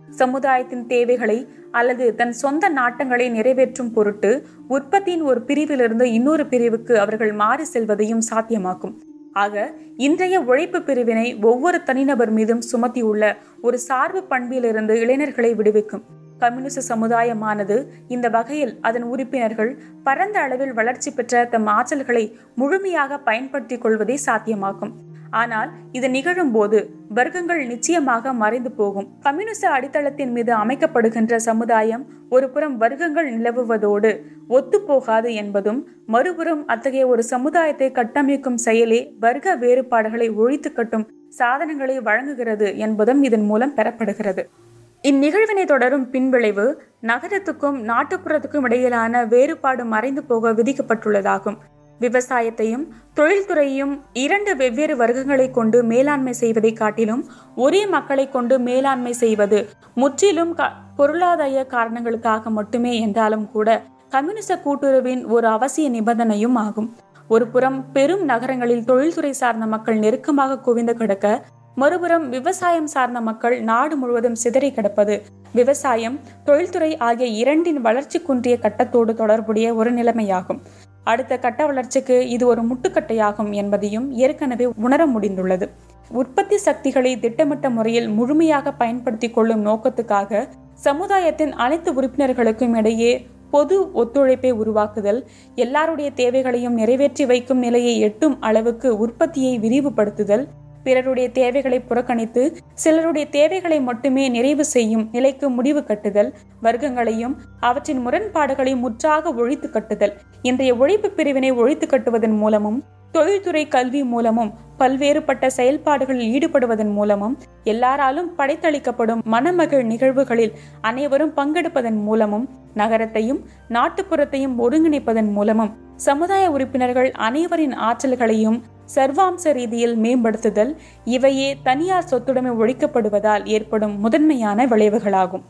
சமுதாயத்தின் தேவைகளை அல்லது தன் சொந்த நாட்டங்களை நிறைவேற்றும் பொருட்டு உற்பத்தியின் ஒரு பிரிவிலிருந்து இன்னொரு பிரிவுக்கு அவர்கள் மாறி செல்வதையும் சாத்தியமாக்கும். ஆக இன்றைய உழைப்பு பிரிவினை ஒவ்வொரு தனிநபர் மீதும் சுமத்தியுள்ள ஒரு சார்பு பண்பிலிருந்து இளைஞர்களை விடுவிக்கும். கம்யூனிச சமுதாயமானது இந்த வகையில் அதன் உறுப்பினர்கள் பரந்த அளவில் வளர்ச்சி பெற்ற தம் ஆற்றல்களை முழுமையாக பயன்படுத்திக் கொள்வதை சாத்தியமாக்கும். ஆனால் இது நிகழும் போது வர்க்கங்கள் நிச்சயமாக மறைந்து போகும். கம்யூனிச அடித்தளத்தின் மீது அமைக்கப்படுகின்ற சமுதாயம் ஒரு புறம் வர்க்கங்கள் நிலவுவதோடு ஒத்து போகாது என்பதும், மறுபுறம் அத்தகைய ஒரு சமுதாயத்தை கட்டமைக்கும் செயலே வர்க்க வேறுபாடுகளை ஒழித்து கட்டும் சாதனங்களை வழங்குகிறது என்பதும் இதன் மூலம் பெறப்படுகிறது. இந்நிகழ்வினை தொடரும் பின்விளைவு நகரத்துக்கும் நாட்டுப்புறத்துக்கும் இடையிலான வேறுபாடு மறைந்து போக விதிக்கப்பட்டுள்ளதாகும். விவசாயத்தையும் தொழில்துறையையும் இரண்டு வெவ்வேறு வர்க்கங்களை கொண்டு மேலாண்மை செய்வதை காட்டிலும் ஒரே மக்களை கொண்டு மேலாண்மை செய்வது முற்றிலும் பொருளாதார காரணங்களுக்காக மட்டுமே என்றாலும் கூட கம்யூனிச கூட்டுறவின் ஒரு அவசிய நிபந்தனையும் ஆகும். ஒரு புறம் பெரும் நகரங்களில் தொழில்துறை சார்ந்த மக்கள் நெருக்கமாக குவிந்து கிடக்க, மறுபுறம் விவசாயம் சார்ந்த மக்கள் நாடு முழுவதும் சிதறி கிடப்பது விவசாயம் தொழில்துறை ஆகிய இரண்டின் வளர்ச்சி குன்றிய கட்டத்தோடு தொடர்புடைய ஒரு நிலைமையாகும். அடுத்த கட்ட வளர்ச்சிக்கு இது ஒரு முட்டுக்கட்டையாகும் என்பதையும் ஏற்கனவே உணர முடிந்துள்ளது. உற்பத்தி சக்திகளை திட்டமிட்ட முறையில் முழுமையாக பயன்படுத்திக் கொள்ளும் நோக்கத்துக்காக சமுதாயத்தின் அனைத்து உறுப்பினர்களுக்கும் இடையே பொது ஒத்துழைப்பை உருவாக்குதல், எல்லாருடைய தேவைகளையும் நிறைவேற்றி வைக்கும் நிலையை எட்டும் அளவுக்கு உற்பத்தியை விரிவுபடுத்துதல், பிறருடைய தேவைகளை புறக்கணித்து சிலருடைய தேவைகளை மட்டுமே நிறைவு செய்யும் நிலைக்கு முடிவு கட்டுதல், வர்க்கங்களையும் அவற்றின் முரண்பாடுகளை முற்றாக ஒழித்து கட்டுதல், இன்றைய உழைப்பு பிரிவினை ஒழித்து கட்டுவதன் மூலமும் தொழில்துறை கல்வி மூலமும் பல்வேறுபட்ட செயல்பாடுகளில் ஈடுபடுவதன் மூலமும் எல்லாராலும் படைத்தளிக்கப்படும் மனமகிழ் நிகழ்வுகளில் அனைவரும் பங்கெடுப்பதன் மூலமும் நகரத்தையும் நாட்டுப்புறத்தையும் ஒருங்கிணைப்பதன் மூலமும் சமுதாய உறுப்பினர்கள் அனைவரின் ஆற்றல்களையும் சர்வாம்ச ரீதியில் மேம்படுத்துதல், இவையே தனியார் சொத்துடைமை ஒழிக்கப்படுவதால் ஏற்படும் முதன்மையான விளைவுகளாகும்.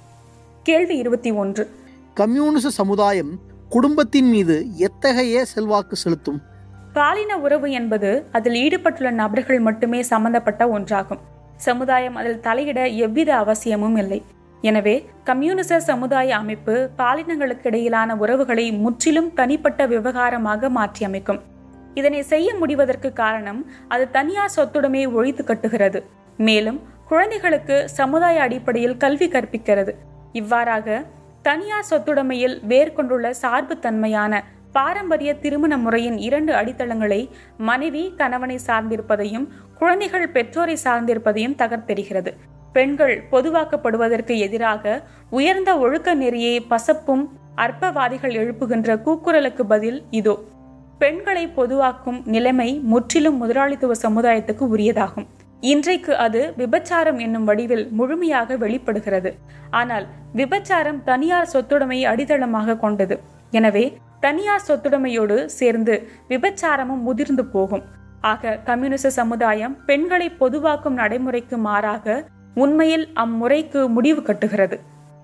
கேள்வி இருபத்தி ஒன்று.
கம்யூனிச சமுதாயம் குடும்பத்தின் மீது எத்தகைய செல்வாக்கு செலுத்தும்?
பாலின உறவு என்பது அதில் ஈடுபட்டுள்ள நபர்கள் மட்டுமே சம்பந்தப்பட்ட ஒன்றாகும். சமுதாயம் அதில் தலையிட எவ்வித அவசியமும் இல்லை. எனவே கம்யூனிச சமுதாய அமைப்பு பாலினங்களுக்கு இடையிலான உறவுகளை முற்றிலும் தனிப்பட்ட விவகாரமாக மாற்றி அமைக்கும். இதனை செய்ய முடிவதற்கு காரணம் அது தனியார் சொத்துடைமையை ஒழித்து கட்டுகிறது. மேலும் குழந்தைகளுக்கு சமுதாய அடிப்படையில் கல்வி கற்பிக்கிறது. இவ்வாறாக தனியார் சொத்துடைமையில் வேர்கொண்டுள்ள சார்பு தன்மையான பாரம்பரிய திருமண முறையின் இரண்டு அடித்தளங்களை மனைவி கணவனை சார்ந்திருப்பதையும் குழந்தைகள் பெற்றோரை சார்ந்திருப்பதையும் தகர்த்தெறிகிறது. பெண்கள் பொதுவாக்கப்படுவதற்கு எதிராக உயர்ந்த ஒழுக்க நெறியை பசப்பும் அற்பவாதிகள் எழுப்புகின்ற கூக்குரலுக்கு பதில் இதோ. பெண்களை பொதுவாக்கும் நிலைமை முற்றிலும் முதலாளித்துவ சமுதாயத்துக்கு உரியதாகும். இன்றைக்கு அது விபச்சாரம் என்னும் வடிவில் முழுமையாக வெளிப்படுகிறது. ஆனால் விபச்சாரம் தனியார் சொத்துடைமையை அடித்தளமாக கொண்டது. எனவே தனியார் சொத்துடைமையோடு சேர்ந்து விபச்சாரமும் முதிர்ந்து போகும். ஆக கம்யூனிச சமுதாயம் பெண்களை பொதுவாக்கும் நடைமுறைக்கு மாறாக உண்மையில் அம்முறைக்கு முடிவு கட்டுகிறது.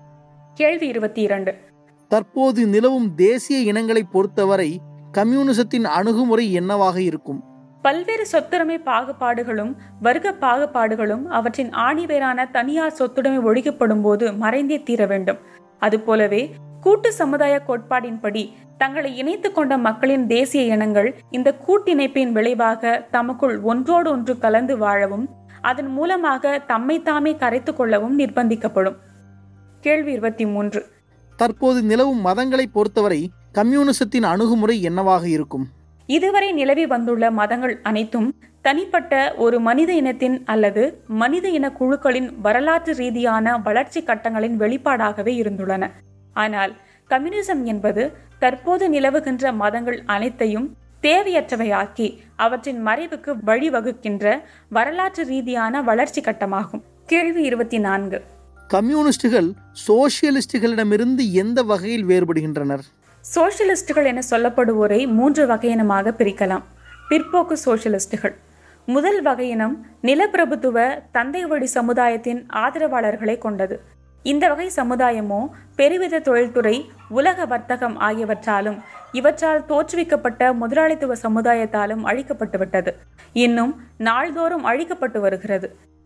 கேள்வி இருபத்தி இரண்டு.
தற்போது நிலவும் தேசிய இனங்களை பொறுத்தவரை கம்யூனிசத்தின் அணுகுமுறை என்னவாக இருக்கும்?
பல்வேறு சொத்துடைமை பாகுபாடுகளும் வர்க்க பாகுபாடுகளும் அவற்றின் ஆணிவேரான தனியார் சொத்துடைமை ஒழிக்கப்படும் போது மறைந்தே தீர வேண்டும். அதுபோலவே கூட்டு சமுதாய கோட்பாடின்படி தங்களை இணைத்துக் கொண்ட மக்களின் தேசிய இனங்கள் இந்த கூட்டிணைப்பின் விளைவாக தமக்குள் ஒன்றோடு ஒன்று கலந்து வாழவும் அதன் மூலமாக தம்மை தாமே கரைத்து கொள்ளவும் நிர்பந்திக்கப்படும். கேள்வி இருபத்தி மூன்று.
தற்போது நிலவும் மதங்களை பொறுத்தவரை கம்யூனிசத்தின் அணுகுமுறை என்னவாக இருக்கும்?
இதுவரை நிலவி வந்துள்ள மதங்கள் அனைத்தும் தனிப்பட்ட ஒரு மனித இனத்தின் அல்லது மனித இன குழுக்களின் வரலாற்று ரீதியான வளர்ச்சி கட்டங்களின் வெளிப்பாடாகவே இருந்துள்ளன. ஆனால் கம்யூனிசம் என்பது தற்போது நிலவுகின்ற மதங்கள் அனைத்தையும் தேவையற்றவையாக்கி அவற்றின் மறைவுக்கு வழிவகுக்கின்ற வரலாற்று ரீதியான வளர்ச்சி கட்டமாகும். கேள்வி இருபத்தி நான்கு.
கம்யூனிஸ்டுகள் சோசியலிஸ்டுகளிடமிருந்து எந்த வகையில் வேறுபடுகின்றனர்?
சோசியலிஸ்டுகள் என சொல்லப்படுவோரை மூன்று வகையினமாக பிரிக்கலாம். பிற்போக்கு சோசியலிஸ்டுகள். முதல் வகையினம் நிலப்பிரபுத்துவ தந்தை வழி சமுதாயத்தின் ஆதரவாளர்களை கொண்டது. இந்த வகை சமுதாயமோ பெருவித தொழில்துறை, உலக வர்த்தகம் ஆகியவற்றாலும் இவற்றால் தோற்றுவிக்கப்பட்ட முதலாளித்துவ சமுதாயத்தாலும் அழிக்கப்பட்டுவிட்டது. இன்னும் நாள்தோறும் அழிக்கப்பட்டு வருகிறது.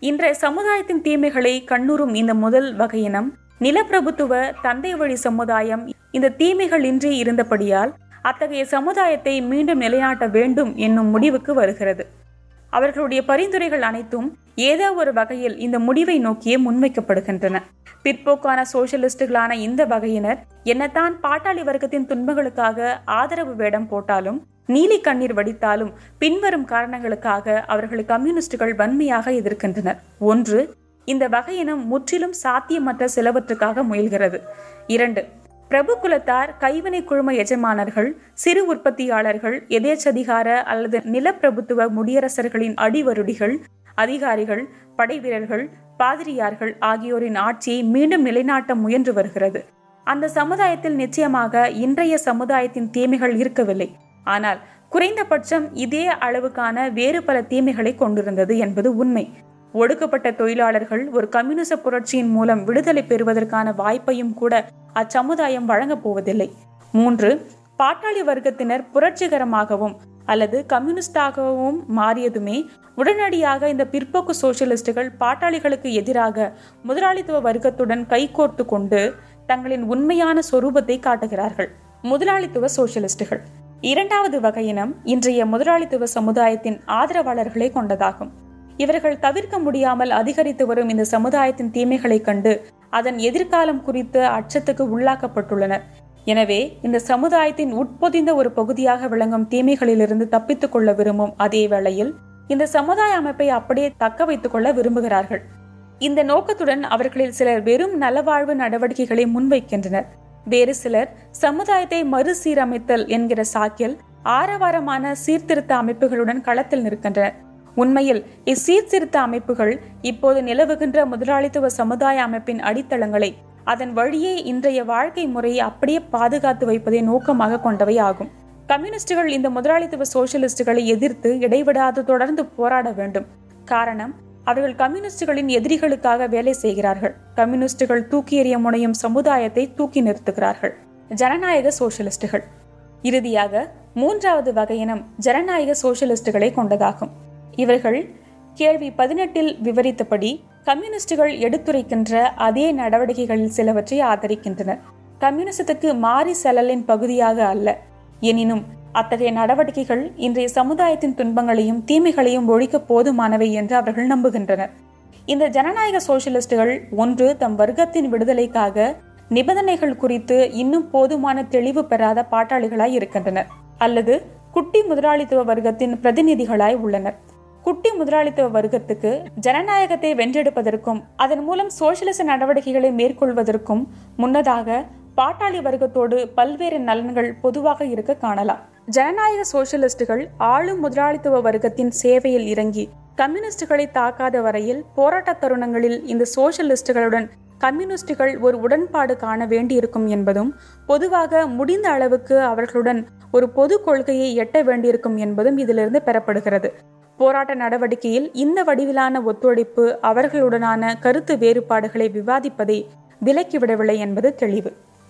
இன்றைய சமுதாயத்தின் தீமைகளை கண்ணுறும் இந்த முதல் வகையினம் நிலப்பிரபுத்துவ தந்தை வழி சமுதாயம் இந்த தீமைகள் இன்றி இருந்தபடியால் அத்தகைய சமுதாயத்தை மீண்டும் நிலைநாட்ட வேண்டும் என்னும் முடிவுக்கு வருகிறது. அவர்களுடைய பரிந்துரைகள் அனைத்தும் ஏதோ ஒரு வகையில் இந்த முடிவை நோக்கியே முன்வைக்கப்படுகின்றன. பிற்போக்கான சோசியலிஸ்டுகளான இந்த வகையினர் என்னத்தான் பாட்டாளி வர்க்கத்தின் துன்பங்களுக்காக ஆதரவு வேடம் போட்டாலும் நீலி கண்ணீர் வடித்தாலும் பின்வரும் காரணங்களுக்காக அவர்களை கம்யூனிஸ்டுகள் வன்மையாக எதிர்க்கின்றனர். ஒன்று, இந்த வகையினம் முற்றிலும் சாத்தியமற்ற சிலவற்றுக்காக முயல்கிறது. இரண்டு, பிரபு குலத்தார், கைவினை குழும எஜமானர்கள், சிறு உற்பத்தியாளர்கள், எதேச்சதிகார அல்லது நிலப்பிரபுத்துவ முடியரசர்களின் அடிவருடிகள், அதிகாரிகள், படை வீரர்கள், பாதிரியார்கள் ஆகியோரின் ஆட்சியை மீண்டும் நிலைநாட்ட முயன்று வருகிறது. அந்த சமுதாயத்தில் நிச்சயமாக இன்றைய சமுதாயத்தின் தீமைகள் இருக்கவில்லை, ஆனால் குறைந்தபட்சம் இதே அளவுக்கான வேறு பல தீமைகளை கொண்டிருந்தது என்பது உண்மை. ஒடுக்கப்பட்ட தொழிலாளர்கள் ஒரு கம்யூனிச புரட்சியின் மூலம் விடுதலை பெறுவதற்கான வாய்ப்பையும் கூட அச்சமுதாயம் வழங்கப் போவதில்லை. மூன்று, பாட்டாளி வர்க்கத்தினர் புரட்சிகரமாகவும் அல்லது கம்யூனிஸ்டாகவும் மாறியதுமே உடனடியாக இந்த பிற்போக்கு சோசியலிஸ்டுகள் பாட்டாளிகளுக்கு எதிராக முதலாளித்துவ வர்க்கத்துடன் கைகோர்த்து கொண்டு தங்களின் உண்மையான சொரூபத்தை காட்டுகிறார்கள். முதலாளித்துவ சோசியலிஸ்டுகள் இரண்டாவது வகையினம் இன்றைய முதலாளித்துவ சமுதாயத்தின் ஆதரவாளர்களை கொண்டதாகும். இவர்கள் தவிர்க்க முடியாமல் அதிகரித்து வரும் இந்த சமுதாயத்தின் தீமைகளை கண்டு அதன் எதிர்காலம் குறித்து அச்சத்துக்கு உள்ளாக்கப்பட்டுள்ளனர். எனவே இந்த சமுதாயத்தின் உட்பொதிந்த ஒரு பகுதியாக விளங்கும் தீமைகளிலிருந்து தப்பித்துக் கொள்ள விரும்பும் அதே வேளையில் இந்த சமுதாய அமைப்பை அப்படியே தக்க வைத்துக் கொள்ள விரும்புகிறார்கள். இந்த நோக்கத்துடன் அவர்களில் சிலர் வெறும் நலவாழ்வு நடவடிக்கைகளை முன்வைக்கின்றனர். வேறு சிலர் சமுதாயத்தை மறுசீரமைத்தல் என்கிற சாக்கில் ஆரவாரமான சீர்திருத்த அமைப்புகளுடன் களத்தில் நிற்கின்றனர். உண்மையில் இச்சீர்திருத்த அமைப்புகள் இப்போது நிலவுகின்ற முதலாளித்துவ சமுதாய அமைப்பின் அடித்தளங்களை, அதன் வழியே இன்றைய வாழ்க்கை முறையை அப்படியே பாதுகாத்து வைப்பதை நோக்கமாக கொண்டவை ஆகும். கம்யூனிஸ்டுகள் இந்த முதலாளித்துவ சோசியலிஸ்டுகளை எதிர்த்து இடைவிடாது தொடர்ந்து போராட வேண்டும். காரணம், அவர்கள் கம்யூனிஸ்டுகளின் எதிரிகளுக்காக வேலை செய்கிறார்கள். கம்யூனிஸ்டுகள் தூக்கி எறிய முனையும் சமுதாயத்தை தூக்கி நிறுத்துகிறார்கள். ஜனநாயக சோசியலிஸ்டுகள். இறுதியாக மூன்றாவது வகையினம் ஜனநாயக சோசியலிஸ்டுகளை கொண்டதாகும். இவர்கள் கேள்வி பதினெட்டில் விவரித்தபடி கம்யூனிஸ்டுகள் எடுத்துரைக்கின்ற அதே நடவடிக்கைகளில் சிலவற்றை ஆதரிக்கின்றனர். கம்யூனிசத்துக்கு மாறி செல்லலின் பகுதியாக அல்ல. எனினும் அத்தகைய நடவடிக்கைகள் இன்றைய சமுதாயத்தின் துன்பங்களையும் தீமைகளையும் ஒழிக்க போதுமானவை என்று அவர்கள் நம்புகின்றனர். இந்த ஜனநாயக சோசியலிஸ்டுகள் ஒன்று, தம் வர்க்கத்தின் விடுதலைக்காக நிபந்தனைகள் குறித்து இன்னும் போதுமான தெளிவு பெறாத பாட்டாளிகளாய் இருக்கின்றனர், அல்லது குட்டி முதலாளித்துவ வர்க்கத்தின் பிரதிநிதிகளாய் உள்ளனர். குட்டி முதலாளித்துவ வர்க்கத்துக்கு ஜனநாயகத்தை வென்றெடுப்பதற்கும் அதன் மூலம் சோசியலிச நடவடிக்கைகளை மேற்கொள்வதற்கும் முன்னதாக பாட்டாளி வர்க்கத்தோடு பல்வேறு நலன்கள் பொதுவாக இருக்க காணலாம். ஜனநாயக சோசியலிஸ்டுகள் ஆளும் முதலாளித்துவ வர்க்கத்தின் சேவையில் இறங்கி கம்யூனிஸ்டுகளை தாக்காத வரையில் போராட்ட தருணங்களில் இந்த சோசியலிஸ்டுகளுடன் கம்யூனிஸ்டுகள் ஒரு உடன்பாடு காண வேண்டியிருக்கும் என்பதும், பொதுவாக முடிந்த அளவுக்கு அவர்களுடன் ஒரு பொது கொள்கையை எட்ட வேண்டியிருக்கும் என்பதும் இதிலிருந்து பெறப்படுகிறது. போராட்ட நடவடிக்கையில் இந்த வடிவிலான ஒத்துழைப்பு அவர்களுடனான கருத்து வேறுபாடுகளை விவாதிப்பதை விலக்கிவிடவில்லை என்பது தெளிவு.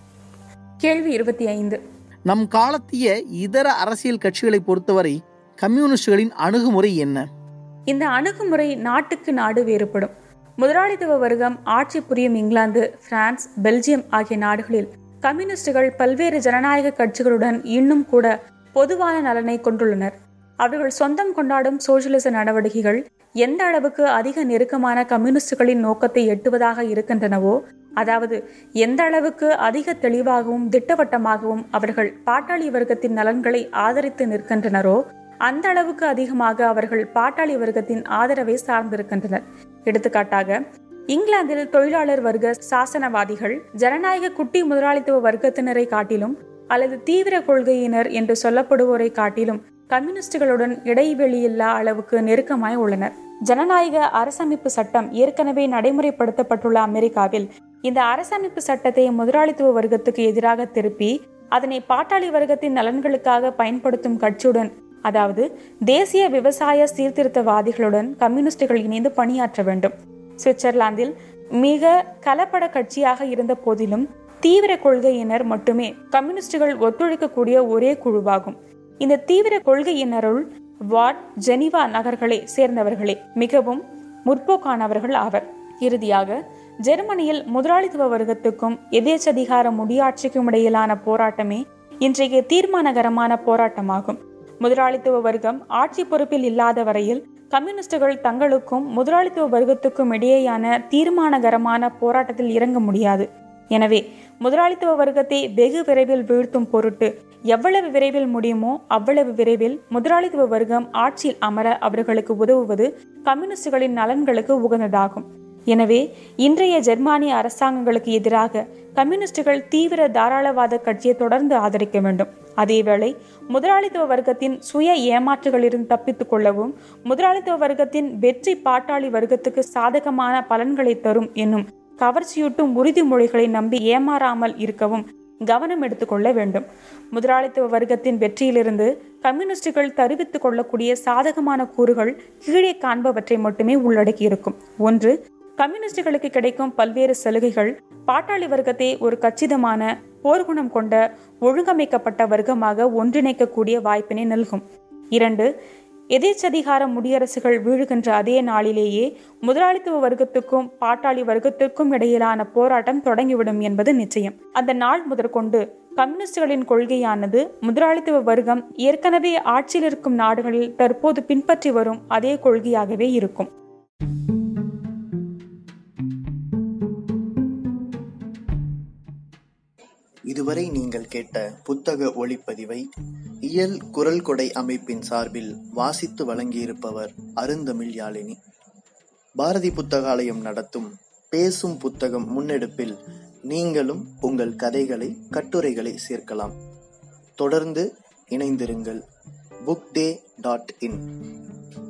கேள்வி இருபத்தி ஐந்து.
நம் காலத்திய இதர அரசியல் கட்சிகளை பொறுத்தவரை கம்யூனிஸ்டுகளின் அணுகுமுறை என்ன?
இந்த அணுகுமுறை நாட்டுக்கு நாடு வேறுபடும். முதலாளித்துவ வர்க்கம் ஆட்சி புரியும் இங்கிலாந்து, பிரான்ஸ், பெல்ஜியம் ஆகிய நாடுகளில் கம்யூனிஸ்டுகள் பல்வேறு ஜனநாயக கட்சிகளுடன் இன்னும் கூட பொதுவான நலனை கொண்டுள்ளனர். அவர்கள் சொந்தம் கொண்டாடும் சோசியலிச நடவடிக்கைகள் எந்த அளவுக்கு அதிக நெருக்கமான கம்யூனிஸ்டுகளின் நோக்கத்தை எட்டுவதாக இருக்கின்றனவோ, அதாவது எந்த அளவுக்கு அதிக தெளிவாகவும் திட்டவட்டமாகவும் அவர்கள் பாட்டாளி வர்க்கத்தின் நலன்களை ஆதரித்து நிற்கின்றனரோ, அந்த அளவுக்கு அதிகமாக அவர்கள் பாட்டாளி வர்க்கத்தின் ஆதரவை சார்ந்திருக்கின்றனர். எடுத்துக்காட்டாக, இங்கிலாந்தில் தொழிலாளர் வர்க்க சாசனவாதிகள் ஜனநாயக குட்டி முதலாளித்துவ வர்க்கத்தினரை காட்டிலும் அல்லது தீவிர கொள்கையினர் என்று சொல்லப்படுவோரை காட்டிலும் கம்யூனிஸ்டுகளுடன் இடைவெளியில்லா அளவுக்கு நெருக்கமாய் உள்ளனர். ஜனநாயக அரசமைப்பு சட்டம் ஏற்கனவே நடைமுறைப்படுத்தப்பட்டுள்ள அமெரிக்காவில் இந்த அரசமைப்பு சட்டத்தை முதலாளித்துவ வர்க்கத்துக்கு எதிராக திருப்பி அதனை பாட்டாளி வர்க்கத்தின் நலன்களுக்காக பயன்படுத்தும் கட்சியுடன், அதாவது தேசிய விவசாய சீர்திருத்தவாதிகளுடன் கம்யூனிஸ்டுகள் இணைந்து பணியாற்ற வேண்டும். சுவிட்சர்லாந்தில் மிக கலப்பட கட்சியாக இருந்த போதிலும் தீவிர கொள்கையினர் மட்டுமே கம்யூனிஸ்டுகள் ஒத்துழைக்கக்கூடிய ஒரே குழுவாகும். இந்த தீவிர கொள்கையினருள் வாட், ஜெனீவா நகர்களை சேர்ந்தவர்களே மிகவும் முற்போக்கானவர்கள் ஆவர். இறுதியாக ஜெர்மனியில் முதலாளித்துவ வர்க்கத்துக்கும் எதேச்சதிகார முடியாட்சிக்கும் இடையிலான போராட்டமே இன்றைய தீர்மானகரமான போராட்டமாகும். முதலாளித்துவ வர்க்கம் ஆட்சி பொறுப்பில் இல்லாத வரையில் கம்யூனிஸ்டுகள் தங்களுக்கும் முதலாளித்துவ வர்க்கத்துக்கும் இடையேயான தீர்மானகரமான போராட்டத்தில் இறங்க முடியாது. எனவே முதலாளித்துவ வர்க்கத்தை வெகு விரைவில் வீழ்த்தும் பொருட்டு எவ்வளவு விரைவில் முடியுமோ அவ்வளவு விரைவில் முதலாளித்துவ வர்க்கம் ஆட்சியில் அமர அவர்களுக்கு உதவுவது கம்யூனிஸ்டுகளின் நலன்களுக்கு உகந்ததாகும். எனவே இன்றைய ஜெர்மானிய அரசாங்கங்களுக்கு எதிராக கம்யூனிஸ்டுகள் தீவிர தாராளவாத கட்சியை தொடர்ந்து ஆதரிக்க வேண்டும். அதேவேளை முதலாளித்துவ வர்க்கத்தின் சுய ஏமாற்றுகளிலிருந்து தப்பித்துக் கொள்ளவும் முதலாளித்துவ வர்க்கத்தின் வெற்றி பாட்டாளி வர்க்கத்துக்கு சாதகமான பலன்களை தரும் என்னும் கவர்ச்சியூட்டும் உறுதிமொழிகளை நம்பி ஏமாறாமல் இருக்கவும் கவனம் எடுத்துக்கொள்ள வேண்டும். முதலாளித்துவ வர்க்கத்தின் வெற்றியிலிருந்து கம்யூனிஸ்டுகள் தருவித்துக் கொள்ளக்கூடிய சாதகமான கூறுகள் கீழே காண்பவற்றை மட்டுமே உள்ளடக்கியிருக்கும். ஒன்று, கம்யூனிஸ்டுகளுக்கு கிடைக்கும் பல்வேறு சலுகைகள் பாட்டாளி வர்க்கத்தை ஒரு கச்சிதமான போர்க்குணம் கொண்ட ஒழுங்கமைக்கப்பட்ட வர்க்கமாக ஒன்றிணைக்கக்கூடிய வாய்ப்பினை நல்கும். இரண்டு, எதேச்சதிகார முடியரசுகள் வீழுகின்ற அதே நாளிலேயே முதலாளித்துவ வர்க்கத்துக்கும் பாட்டாளி வர்க்கத்திற்கும் இடையிலான போராட்டம் தொடங்கிவிடும் என்பது நிச்சயம். அந்த நாள் முதற்கொண்டு கம்யூனிஸ்டுகளின் கொள்கையானது முதலாளித்துவ வர்க்கம் ஏற்கனவே ஆட்சியில் இருக்கும் நாடுகளில் தற்போது பின்பற்றி வரும் அதே கொள்கையாகவே இருக்கும்.
இதுவரை நீங்கள் கேட்ட புத்தக ஒளிப்பதிவை இயல் குரல் கொடை அமைப்பின் சார்பில் வாசித்து வழங்கியிருப்பவர் அருந்தமிழ் யாழினி. பாரதி புத்தகாலயம் நடத்தும் பேசும் புத்தகம் முன்னெடுப்பில் நீங்களும் உங்கள் கதைகளை, கட்டுரைகளை சேர்க்கலாம். தொடர்ந்து இணைந்திருங்கள். Book day dot in